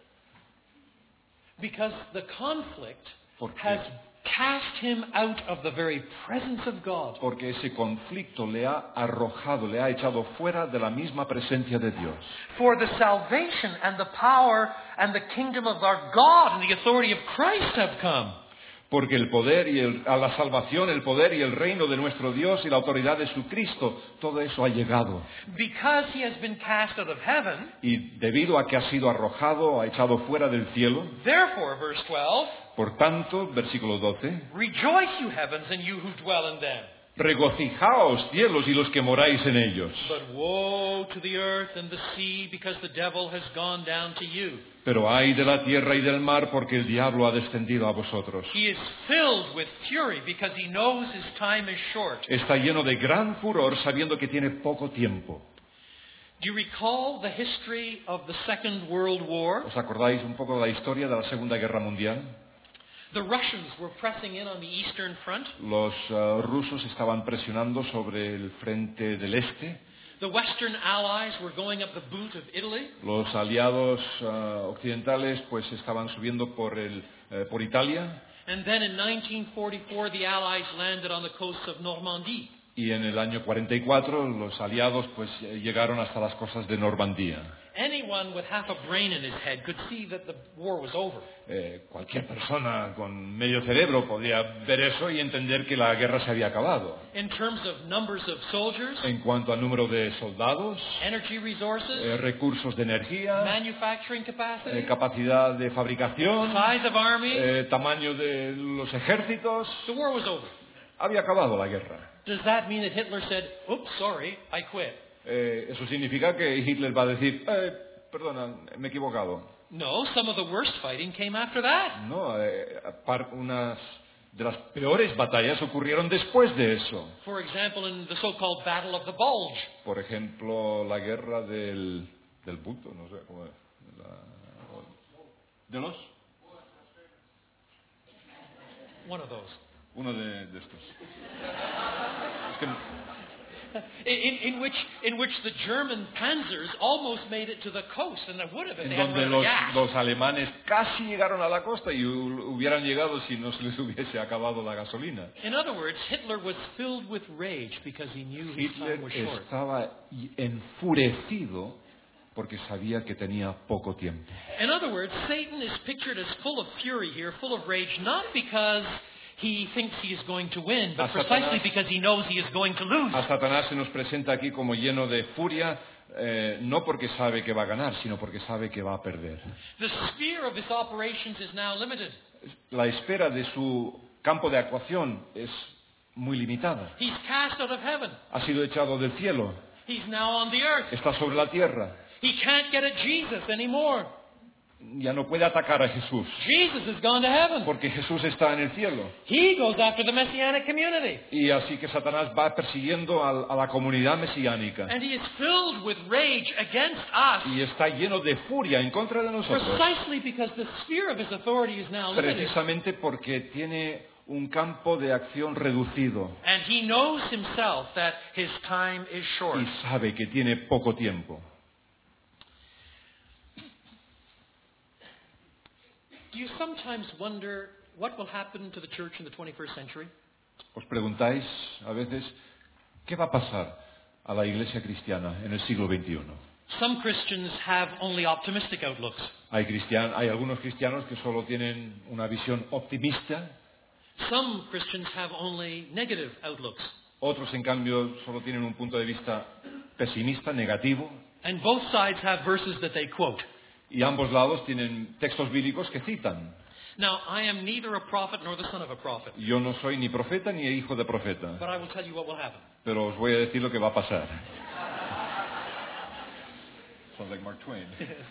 Because the conflict ¿Por qué? has cast him out of the very presence of God. Porque ese conflicto le ha arrojado, le ha echado fuera de la misma presencia de Dios. For the salvation and the power and the kingdom of our God and the authority of Christ have come. Porque el poder y la salvación, el poder y el reino de nuestro Dios y la autoridad de su Cristo, todo eso ha llegado. Because he has been cast out of heaven, Y debido a que ha sido arrojado, ha echado fuera del cielo, therefore, verse 12, por tanto, versículo 12, rejoice, you heavens, and you who dwell in them. regocijaos, cielos, y los que moráis en ellos. But woe to the earth and the sea, because the devil has gone down to you. Pero ay de la tierra y del mar, porque el diablo ha descendido a vosotros. He is filled with fury because he knows his time is short. Está lleno de gran furor, sabiendo que tiene poco tiempo. Do you recall the history of the Second World War? ¿Os acordáis un poco de la historia de la Segunda Guerra Mundial? The Russians were pressing in on the Eastern Front. Los rusos estaban presionando sobre el frente del este. The Western Allies were going up the boot of Italy. Los aliados occidentales pues estaban subiendo por Italia. And then in 1944 the Allies landed on the coast of Normandy. Y en el año 44 los aliados pues llegaron hasta las costas de Normandía. Anyone with half a brain in his head could see that the war was over. Cualquier persona con medio cerebro podía ver eso y entender que la guerra se había acabado. In terms of numbers of soldiers, En cuanto al número de soldados, energy resources, recursos de energía, manufacturing capacity, capacidad de fabricación, size of army, tamaño de los ejércitos, the war was over. había acabado la guerra. Does that mean that Hitler said, "Oops, sorry, I quit"? Eso significa que Hitler va a decir, perdona, me he equivocado. No, some of the worst fighting came after that. No, unas de las peores batallas ocurrieron después de eso. For example, in the so-called Battle of the Bulge. Por ejemplo, la guerra del bulto, no sé cómo es. ¿De los? One of those. Uno de estos. Es que In which the German panzers almost made it to the coast, and they would have if en they hadn't donde run out of gas. los alemanes casi llegaron a la costa y hubieran llegado si no se les hubiese acabado la gasolina. In other words, Hitler was filled with rage because he knew his Hitler time was short. estaba enfurecido porque sabía que tenía poco tiempo. In other words, Satan is pictured as full of fury here, full of rage, not because he thinks he is going to win, but precisely because he knows he is going to lose. A Satanás se nos presenta aquí como lleno de furia, no porque sabe que va a ganar, sino porque sabe que va a perder. The sphere of his operations is now limited. La esfera de su campo de actuación es muy limitada. He's cast out of heaven. Ha sido echado del cielo, He's now on the earth. está sobre la tierra. He can't get at Jesus anymore. Ya no puede atacar a Jesús, Jesus has gone to heaven. porque Jesús está en el cielo. He goes after the Messianic community. Y así que Satanás va persiguiendo a la comunidad mesiánica. And he is filled with rage against us, Y está lleno de furia en contra de nosotros, precisely because the sphere of his authority is now limited. precisamente porque tiene un campo de acción reducido And he knows himself that his time is short. y sabe que tiene poco tiempo. Do you sometimes wonder what will happen to the church in the 21st century? Os preguntáis a veces, ¿qué va a pasar a la iglesia cristiana en el siglo XXI? Some Christians have only optimistic outlooks. Hay algunos cristianos que solo tienen una visión optimista, Some Christians have only negative outlooks. otros en cambio solo tienen un punto de vista pesimista, negativo, And both sides have verses that they quote. y ambos lados tienen textos bíblicos que citan. Now, I am neither a prophet nor the son of a prophet, Yo no soy ni profeta ni hijo de profeta, but I will tell you what will happen. pero os voy a decir lo que va a pasar. Sounds like Mark Twain.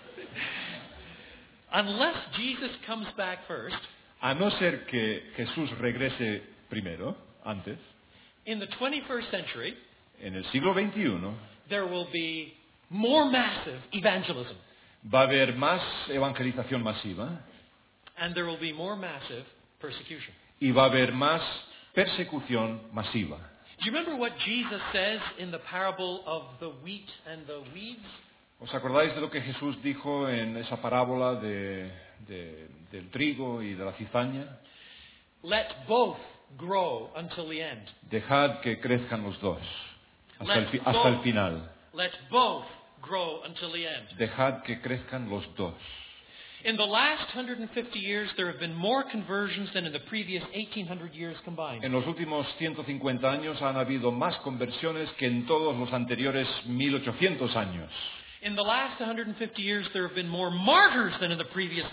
Unless Jesus comes back first, A no ser que Jesús regrese primero, antes, in the 21st century, en el siglo XXI, there will be more massive evangelism, va a haber más evangelización masiva and there will be more massive persecution. y va a haber más persecución masiva. Do you remember what Jesus says in the parable of the wheat and the weeds? ¿Os acordáis de lo que Jesús dijo en esa parábola del trigo y de la cizaña? Let both grow until the end. Dejad que crezcan los dos hasta el final. Let both grow until the end. Dejad que crezcan los dos. In the last 150 years, there have been more conversions than in the previous 1,800 years combined. En los últimos 150 años han habido más conversiones que en todos los anteriores 1800 años. In the last 150 years, there have been more martyrs than in the previous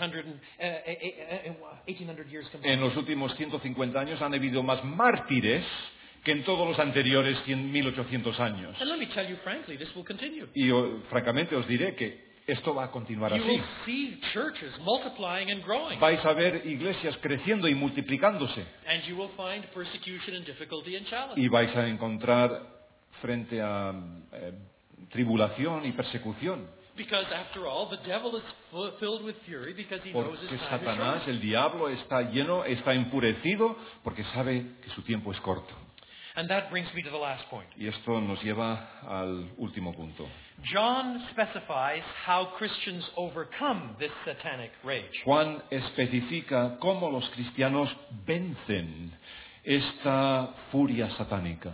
1,800 years combined. En los últimos 150 años han habido más mártires que en todos los anteriores 1800 años. And let me tell you frankly, this will continue. Y francamente os diré que esto va a continuar You así. will see churches multiplying and growing. Vais a ver iglesias creciendo y multiplicándose. And you will find persecution and difficulty and challenge. Y vais a encontrar frente a tribulación y persecución. Because after all, the devil is filled with fury because he knows his Porque time is Satanás, short. el diablo, está lleno, está enfurecido, porque sabe que su tiempo es corto. And that brings me to the last point. Y esto nos lleva al último punto. John specifies how Christians overcome this satanic rage. Juan especifica cómo los cristianos vencen esta furia satánica.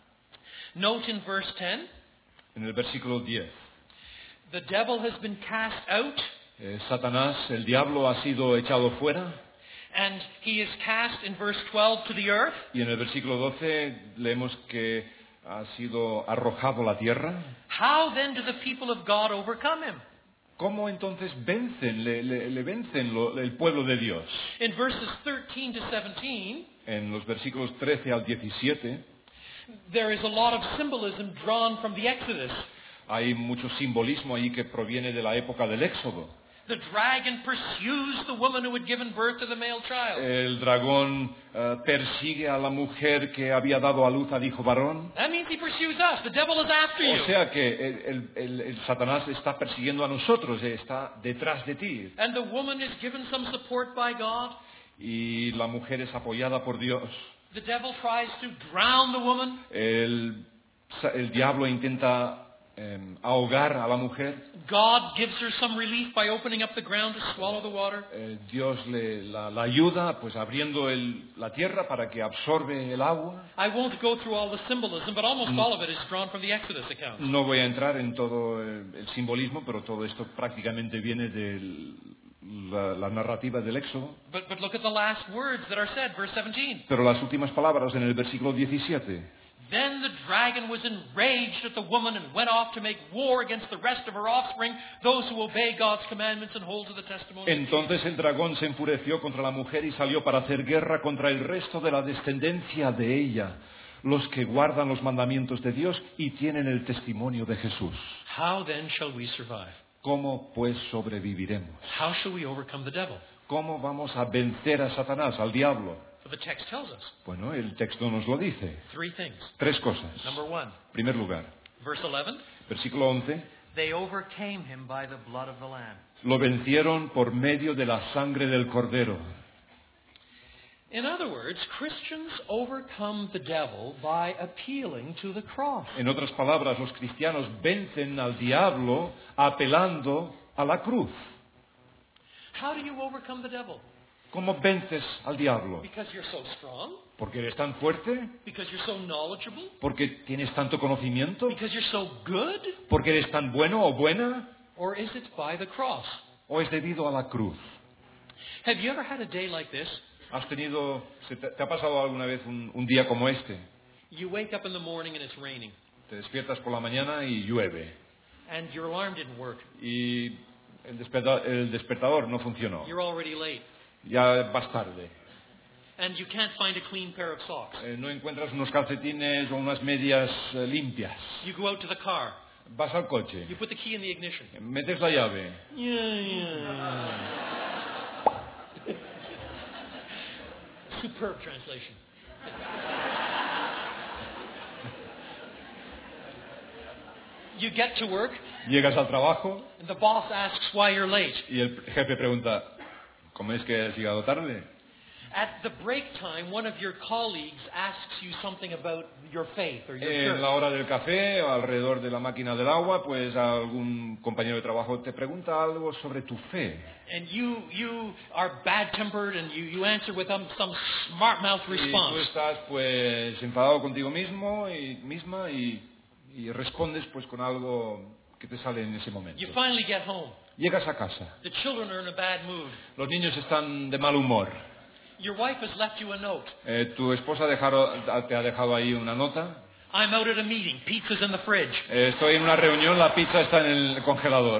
Note in verse 10, En el versículo 10, the devil has been cast out, Satanás, el diablo, ha sido echado fuera. and he is cast in verse 12 to the earth. Y en el versículo 12 leemos que ha sido arrojado a la tierra. How then do the people of God overcome him? ¿Cómo entonces vencen, le vencen el pueblo de Dios? In verses 13 to 17, En los versículos 13 al 17 there is a lot of symbolism drawn from the Exodus. hay mucho simbolismo ahí que proviene de la época del Éxodo. The dragon pursues the woman who had given birth to the male child. El dragón persigue a la mujer que había dado a luz al hijo varón. That means he pursues us. The devil is after you. O sea que el Satanás está persiguiendo a nosotros, está detrás de ti. And the woman is given some support by God. Y la mujer es apoyada por Dios. The devil tries to drown the woman. El diablo intenta ahogar a la mujer. God gives her some relief by opening up the ground to swallow the water. Dios la ayuda pues abriendo la tierra para que absorbe el agua. I won't go through all the symbolism, but almost all of it is drawn from the Exodus account. No voy a entrar en todo el simbolismo, pero todo esto prácticamente viene de la narrativa del Éxodo. But look at the last words that are said, verse 17. Pero las últimas palabras en el versículo 17. Then the dragon was enraged at the woman and went off to make war against the rest of her offspring, those who obey God's commandments and hold to the testimony. Entonces el dragón se enfureció contra la mujer y salió para hacer guerra contra el resto de la descendencia de ella, los que guardan los mandamientos de Dios y tienen el testimonio de Jesús. How then shall we survive? ¿Cómo pues sobreviviremos? How shall we overcome the devil? ¿Cómo vamos a vencer a Satanás, al diablo? So the text tells us Bueno, el texto nos lo dice. 3 things. 3 cosas. Number 1, En primer lugar, verse 11, versículo 11, they overcame him by the blood of the Lamb. lo vencieron por medio de la sangre del Cordero. In other words, Christians overcome the devil by appealing to the cross. En otras palabras, los cristianos vencen al diablo apelando a la cruz. How do you overcome the devil? ¿Cómo vences al diablo? Because you're so strong? ¿Porque eres tan fuerte? Because you're so knowledgeable? ¿Porque tienes tanto conocimiento? Because you're so good? ¿Porque eres tan bueno o buena? Or is it by the cross? ¿O es debido a la cruz? Have you ever had a day like this? ¿Te ha pasado alguna vez un día como este? You wake up in the morning and it's raining, Te despiertas por la mañana y llueve. and your alarm didn't work. Y el despertador no funcionó. You're already late, Ya vas tarde. and you can't find a clean pair of socks. No encuentras unos calcetines o unas medias limpias. You go out to the car. Vas al coche. You put the key in the ignition. Metes la llave. Superb translation. You get to work, Llegas al trabajo and the boss asks why you're late. y el jefe pregunta, ¿cómo es que has llegado tarde? At the break time, one of your colleagues asks you something about your faith or your En la church. hora del café o alrededor de la máquina del agua, pues algún compañero de trabajo te pregunta algo sobre tu fe. And you are bad-tempered and you answer with some smart mouth Y tú response. estás pues enfadado contigo mismo y misma y respondes pues con algo que te sale en ese momento. You finally get home. Llegas a casa. The children are in a bad mood. Los niños están de mal humor. Your wife has left you a note. Tu esposa te ha dejado ahí una nota. I'm out at a meeting. Pizza's in the fridge. Estoy en una reunión, la pizza está en el congelador.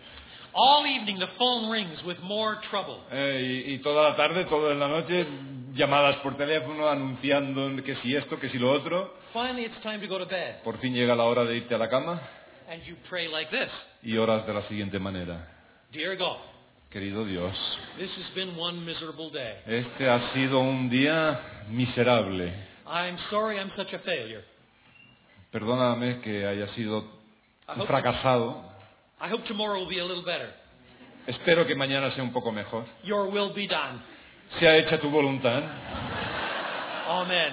All evening the phone rings with more trouble. Y toda la tarde, toda la noche llamadas por teléfono anunciando que si esto, que si lo otro. Finally, it's time to go to bed. Por fin llega la hora de irte a la cama And you pray like this. y oras de la siguiente manera. Dear God, Querido Dios, this has been one miserable day. este ha sido un día miserable. I'm sorry I'm such a failure. Perdóname que haya sido I un hope, fracasado. I hope tomorrow will be a little better. Espero que mañana sea un poco mejor. Your will be done. Sea hecha tu voluntad. Amen.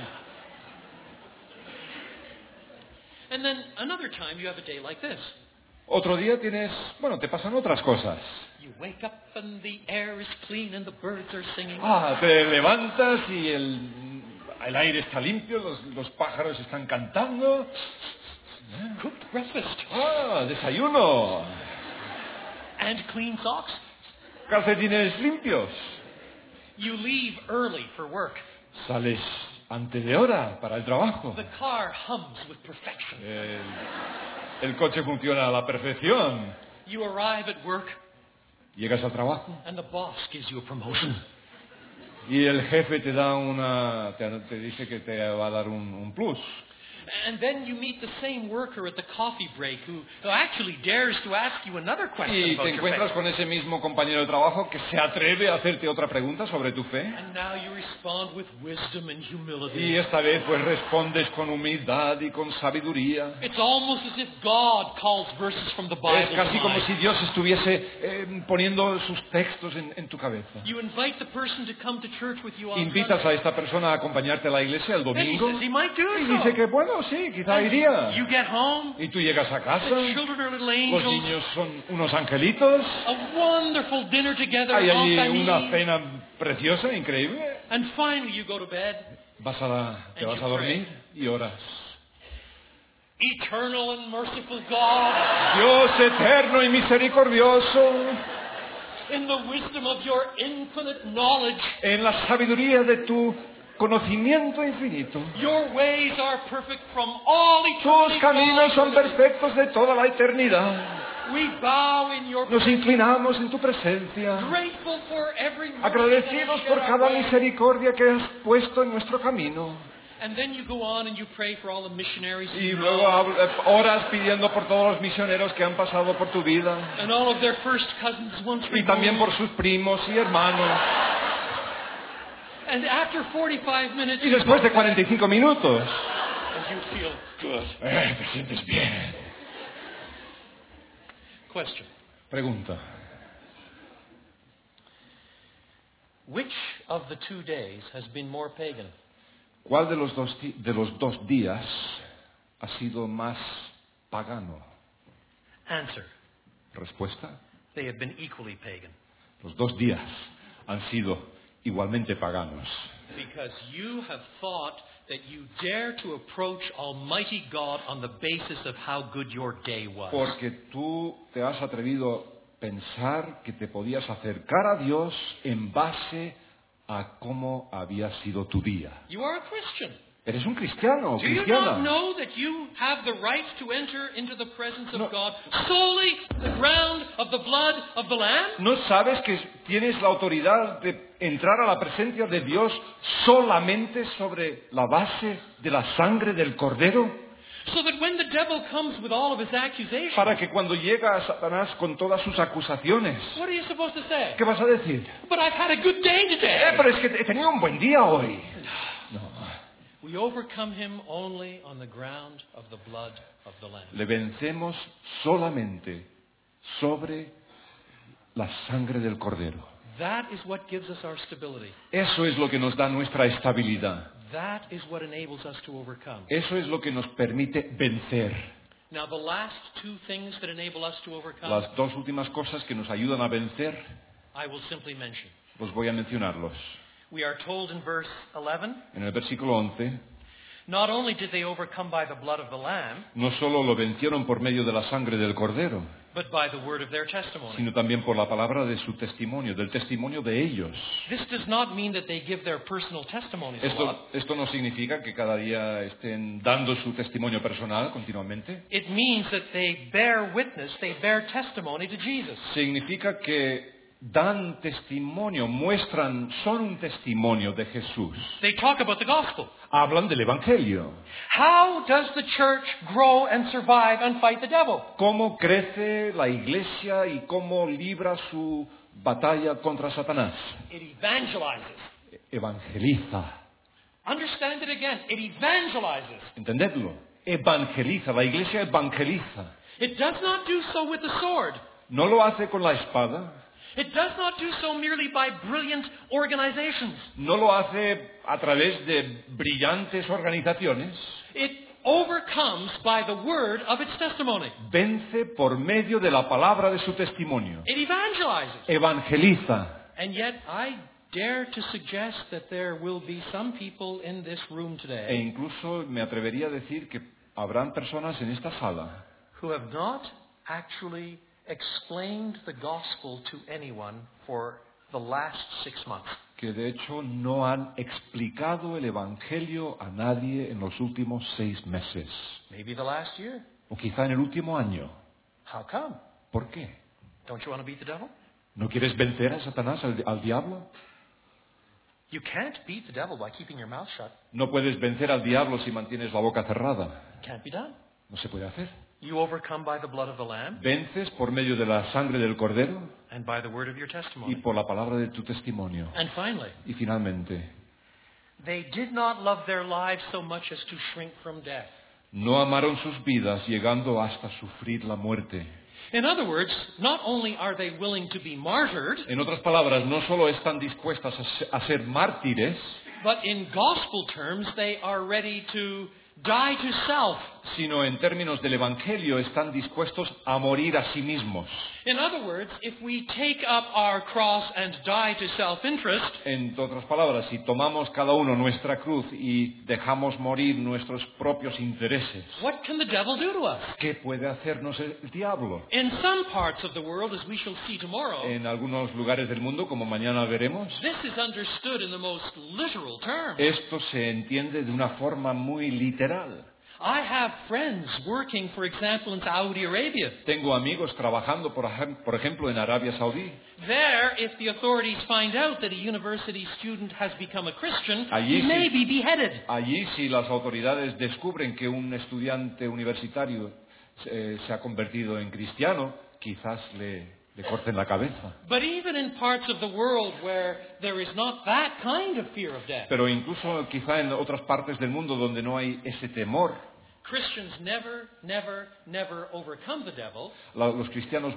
And then another time you have a day like this. Otro día te pasan otras cosas. You wake up and the air is clean and the birds are singing. Te levantas y el aire está limpio, los pájaros están cantando. Cooked breakfast. Desayuno. And clean socks. Calcetines limpios. You leave early for work. Sales antes de hora para el trabajo. The car hums with perfection. El coche funciona a la perfección. You arrive at work Llegas al trabajo and the boss gives you a promotion. y el jefe te dice que te va a dar un plus. And then you meet the same worker at the coffee break who actually dares to ask you another question Y about te your encuentras faith. con ese mismo compañero de trabajo que se atreve a hacerte otra pregunta sobre tu fe. And now you respond with wisdom and humility. Y esta vez pues respondes con humildad y con sabiduría. It's almost as if God calls verses from the Bible. Es casi to como mind. si Dios estuviese poniendo sus textos en tu cabeza. You invite the person to come to church with you on Invitas Sunday. a esta persona a acompañarte a la iglesia el And he domingo says he might do y so. dice que bueno, sí, quizá iría. You get home. Y tú llegas a casa, The children are little los angels. niños son unos angelitos, A wonderful dinner together. hay en allí famille. una cena preciosa, increíble. And finally you go to bed. Te vas a dormir y oras. Eternal and merciful God, Dios eterno y misericordioso, in the wisdom of your infinite knowledge, en la sabiduría de tu conocimiento infinito, your ways are perfect from all tus eternity. caminos son forward. perfectos de toda la eternidad. We bow in your Nos presence, inclinamos en tu presencia, grateful for every mercy agradecidos that por has cada shed our way. misericordia que has puesto en nuestro camino. And then you go on and you pray for all the missionaries Y you luego know, oras pidiendo por todos los misioneros que han pasado por tu vida. and all of their first cousins once Y también por removed. sus primos y hermanos. And after 45 minutes, Y después de 45 minutos, and you feel good. te sientes bien. Question. Pregunta. Which of the 2 days has been more pagan? ¿Cuál de los dos días ha sido más pagano? Answer. Respuesta. They have been equally pagan. Los 2 días han sido igualmente paganos. Because you have thought that you dare to approach Almighty God on the basis of how good your day was. Porque tú te has atrevido a pensar que te podías acercar a Dios en base a cómo había sido tu día. You are a Christian. Eres un cristiano o Do you not cristiana. know that you have the right to enter into the presence of No. God solely the ground of the blood of the Lamb? ¿No sabes que tienes la autoridad de entrar a la presencia de Dios solamente sobre la base de la sangre del Cordero? So that when the devil comes with all of his accusations, Para que cuando llega a Satanás con todas sus acusaciones, what are you supposed to say? ¿qué vas a decir? But I've had a good day today. Pero es que he tenido un buen día hoy. No. We overcome him only on the ground of the blood of the Lamb. Le vencemos solamente sobre la sangre del Cordero. That is what gives us our stability. Eso es lo que nos da nuestra estabilidad. That is what enables us to overcome. Eso es lo que nos permite vencer. Now, the last 2 things that enable us to overcome, Las 2 últimas cosas que nos ayudan a vencer, I will simply mention. os voy a mencionarlos. We are told in verse 11, En el versículo 11, not only did they overcome by the blood of the Lamb, no solo lo vencieron por medio de la sangre del Cordero, but by the word of their testimony. sino también por la palabra de su testimonio, del testimonio de ellos. This does not mean that they give their personal testimonies a lot. Esto no significa que cada día estén dando su testimonio personal continuamente. It means that they bear witness, they bear testimony to Jesus. Significa que dan testimonio, son un testimonio de Jesús. They talk about the gospel. Hablan del Evangelio. How does the church grow and survive and fight the devil? Cómo crece la iglesia y cómo libra su batalla contra Satanás. It evangelizes. Evangeliza. Understand it again. It evangelizes. ¿Entendedlo? Evangeliza. La iglesia evangeliza. It does not do so with the sword. No lo hace con la espada. It does not do so merely by brilliant organizations. No lo hace a través de brillantes organizaciones. It overcomes by the word of its testimony. Vence por medio de la palabra de su testimonio. It evangelizes. Evangeliza. And yet I dare to suggest that there will be some people in this room E today incluso me atrevería a decir que habrán personas en esta sala who have not actually explained the gospel to anyone for the last 6 months. que de hecho no han explicado el Evangelio a nadie en los últimos 6 meses. Maybe the last year. O quizá en el último año. How come? ¿Por qué? Don't you want to beat the devil? ¿No quieres vencer a Satanás, al diablo? You can't beat the devil by keeping your mouth shut. No puedes vencer al diablo si mantienes la boca cerrada. Can't be done. No se puede hacer. You overcome by the blood of the Lamb Vences por medio de la sangre del Cordero and by the word of your y testimony. por la palabra de tu testimonio. And finally, Y finalmente, they did not love their lives so much as to shrink from death. no amaron sus vidas llegando hasta sufrir la muerte. In other words, not only are they willing to be martyred, En otras palabras, no solo están dispuestas a ser mártires, but in gospel terms, they are ready to die to self. sino en términos del Evangelio están dispuestos a morir a sí mismos. In other words, if we take up our cross and die to self-interest, En otras palabras, si tomamos cada uno nuestra cruz y dejamos morir nuestros propios intereses, what can the devil do to us? ¿qué puede hacernos el diablo? In some parts of the world, as we shall see tomorrow, En algunos lugares del mundo, como mañana veremos, this is understood in the most literal terms. esto se entiende de una forma muy literal. I have friends working, for example, in Saudi Arabia. Tengo amigos trabajando, por ejemplo, en Arabia Saudí. There, if the authorities find out that a university student has become a Christian, Allí he may sí. be beheaded. Allí, si las autoridades descubren que un estudiante universitario se ha convertido en cristiano, quizás le corten la cabeza. But even in parts of the world where there is not that kind of fear of death, Pero incluso quizá en otras partes del mundo donde no hay ese temor, Christians never overcome the devil los cristianos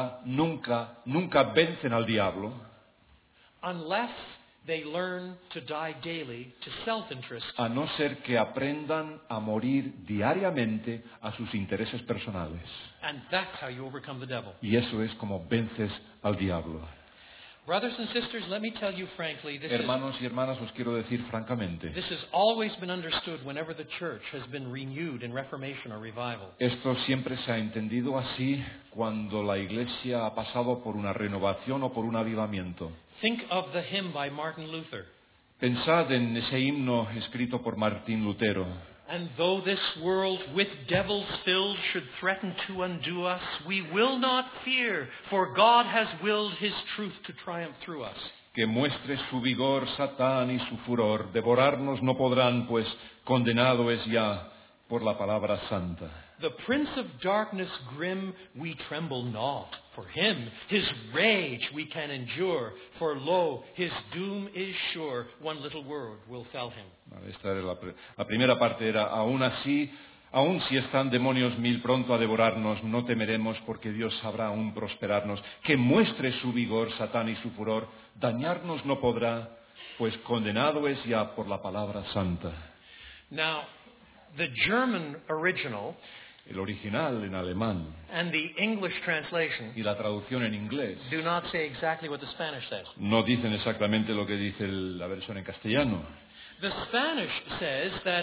nunca vencen al diablo unless they learn to die daily to self-interest a no ser que aprendan a morir diariamente a sus intereses personales. and that's how you overcome the devil. Y eso es como vences al diablo. Brothers and sisters, let me tell you frankly, Hermanos y hermanas, os quiero decir francamente, this has always been understood whenever the church has been renewed in Reformation or revival. esto siempre se ha entendido así cuando la Iglesia ha pasado por una renovación o por un avivamiento. Think of the hymn by Martin Luther. Pensad en ese himno escrito por Martín Lutero. And though this world with devils filled should threaten to undo us, we will not fear, for God has willed his truth to triumph through us. Que muestre su vigor Satán y su furor, devorarnos no podrán, pues condenado es ya por la palabra santa. The prince of darkness grim, we tremble not. For him, his rage we can endure. For lo, his doom is sure. One little word will fell him. Vale, esta era la primera parte era, aún así, aún si están demonios mil pronto a devorarnos, no temeremos porque Dios sabrá aún prosperarnos. Que muestre su vigor Satán y su furor, dañarnos no podrá, pues condenado es ya por la palabra santa. Now, the German original El original en alemán and the English translation y la traducción en inglés do not say exactly what the Spanish says. no dicen exactamente lo que dice la versión en castellano. The Spanish says that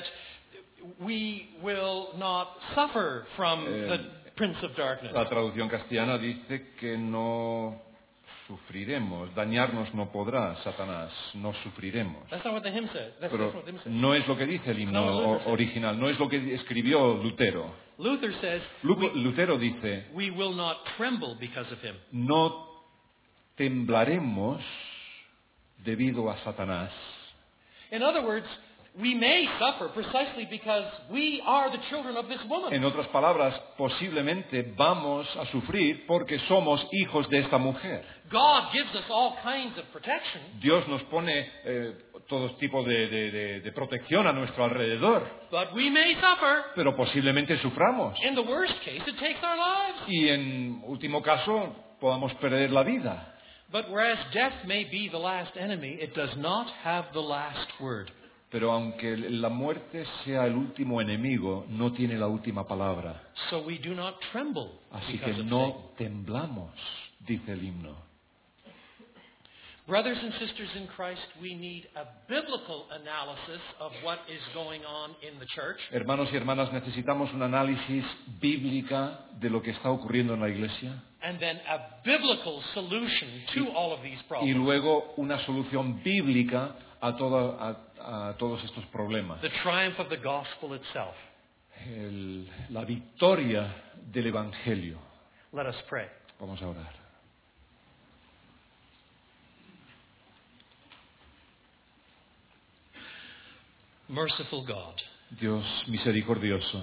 we will not suffer from the Prince of Darkness. La traducción castellana dice que no sufriremos, dañarnos no podrá Satanás, no sufriremos. That's not what the hymn says. That's Pero what the hymn says. no es lo que dice el himno No, Luther says. original, no es lo que escribió Lutero. Luther says Lutero dice, we will not tremble because of him. no temblaremos debido a Satanás. In other words, we may suffer precisely because we are the children of this woman. En otras palabras, posiblemente vamos a sufrir porque somos hijos de esta mujer. God gives us all kinds of protection. Dios nos pone todo tipo de protección a nuestro alrededor, But we may suffer. pero posiblemente suframos. In the worst case, it takes our lives. Y en último caso, podamos perder la vida. But whereas death may be the last enemy, it does not have the last word. Pero aunque la muerte sea el último enemigo, no tiene la última palabra. So we do not tremble Así que because of Satan. no temblamos, dice el himno. Brothers and sisters in Christ, we need a biblical analysis of what is going on in the church. Hermanos y hermanas, necesitamos un análisis bíblica de lo que está ocurriendo en la iglesia And then a biblical solution to all of these y problems. luego una solución bíblica a todos estos problemas. The triumph of the gospel itself. La victoria del Evangelio. Let us pray. Vamos a orar. Merciful God, Dios misericordioso,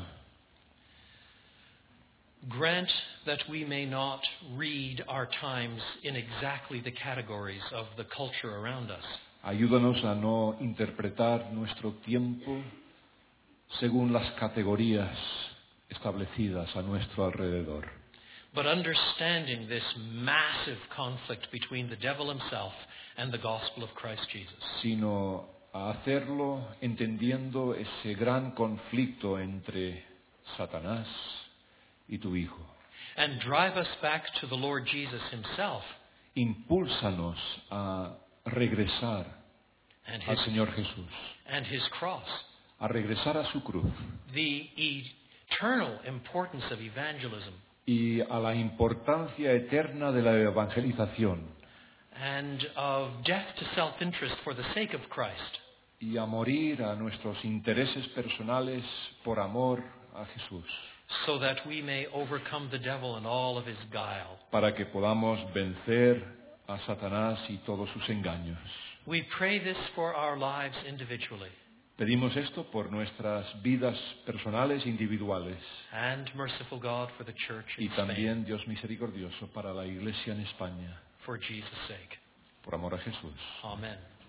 grant that we may not read our times in exactly the categories of the culture around us. ayúdanos a no interpretar nuestro tiempo según las categorías establecidas a nuestro alrededor, But understanding this massive conflict between the devil himself and the gospel of Christ Jesus. sino a hacerlo entendiendo ese gran conflicto entre Satanás y tu Hijo. And drive us back to the Lord Jesus himself Impúlsanos a regresar and al Señor Jesús, his cross. a regresar a su cruz The eternal importance of evangelism y a la importancia eterna de la evangelización and of death to self-interest for the sake of Christ. y a morir a nuestros intereses personales por amor a Jesús, So that we may overcome the devil and all of his guile. para que podamos vencer a Satanás y todos sus engaños. We pray this for our lives individually. Pedimos esto por nuestras vidas personales e individuales And merciful God, for the church y in Spain, también, Dios misericordioso, para la Iglesia en España, for Jesus' sake. por amor a Jesús. Amen.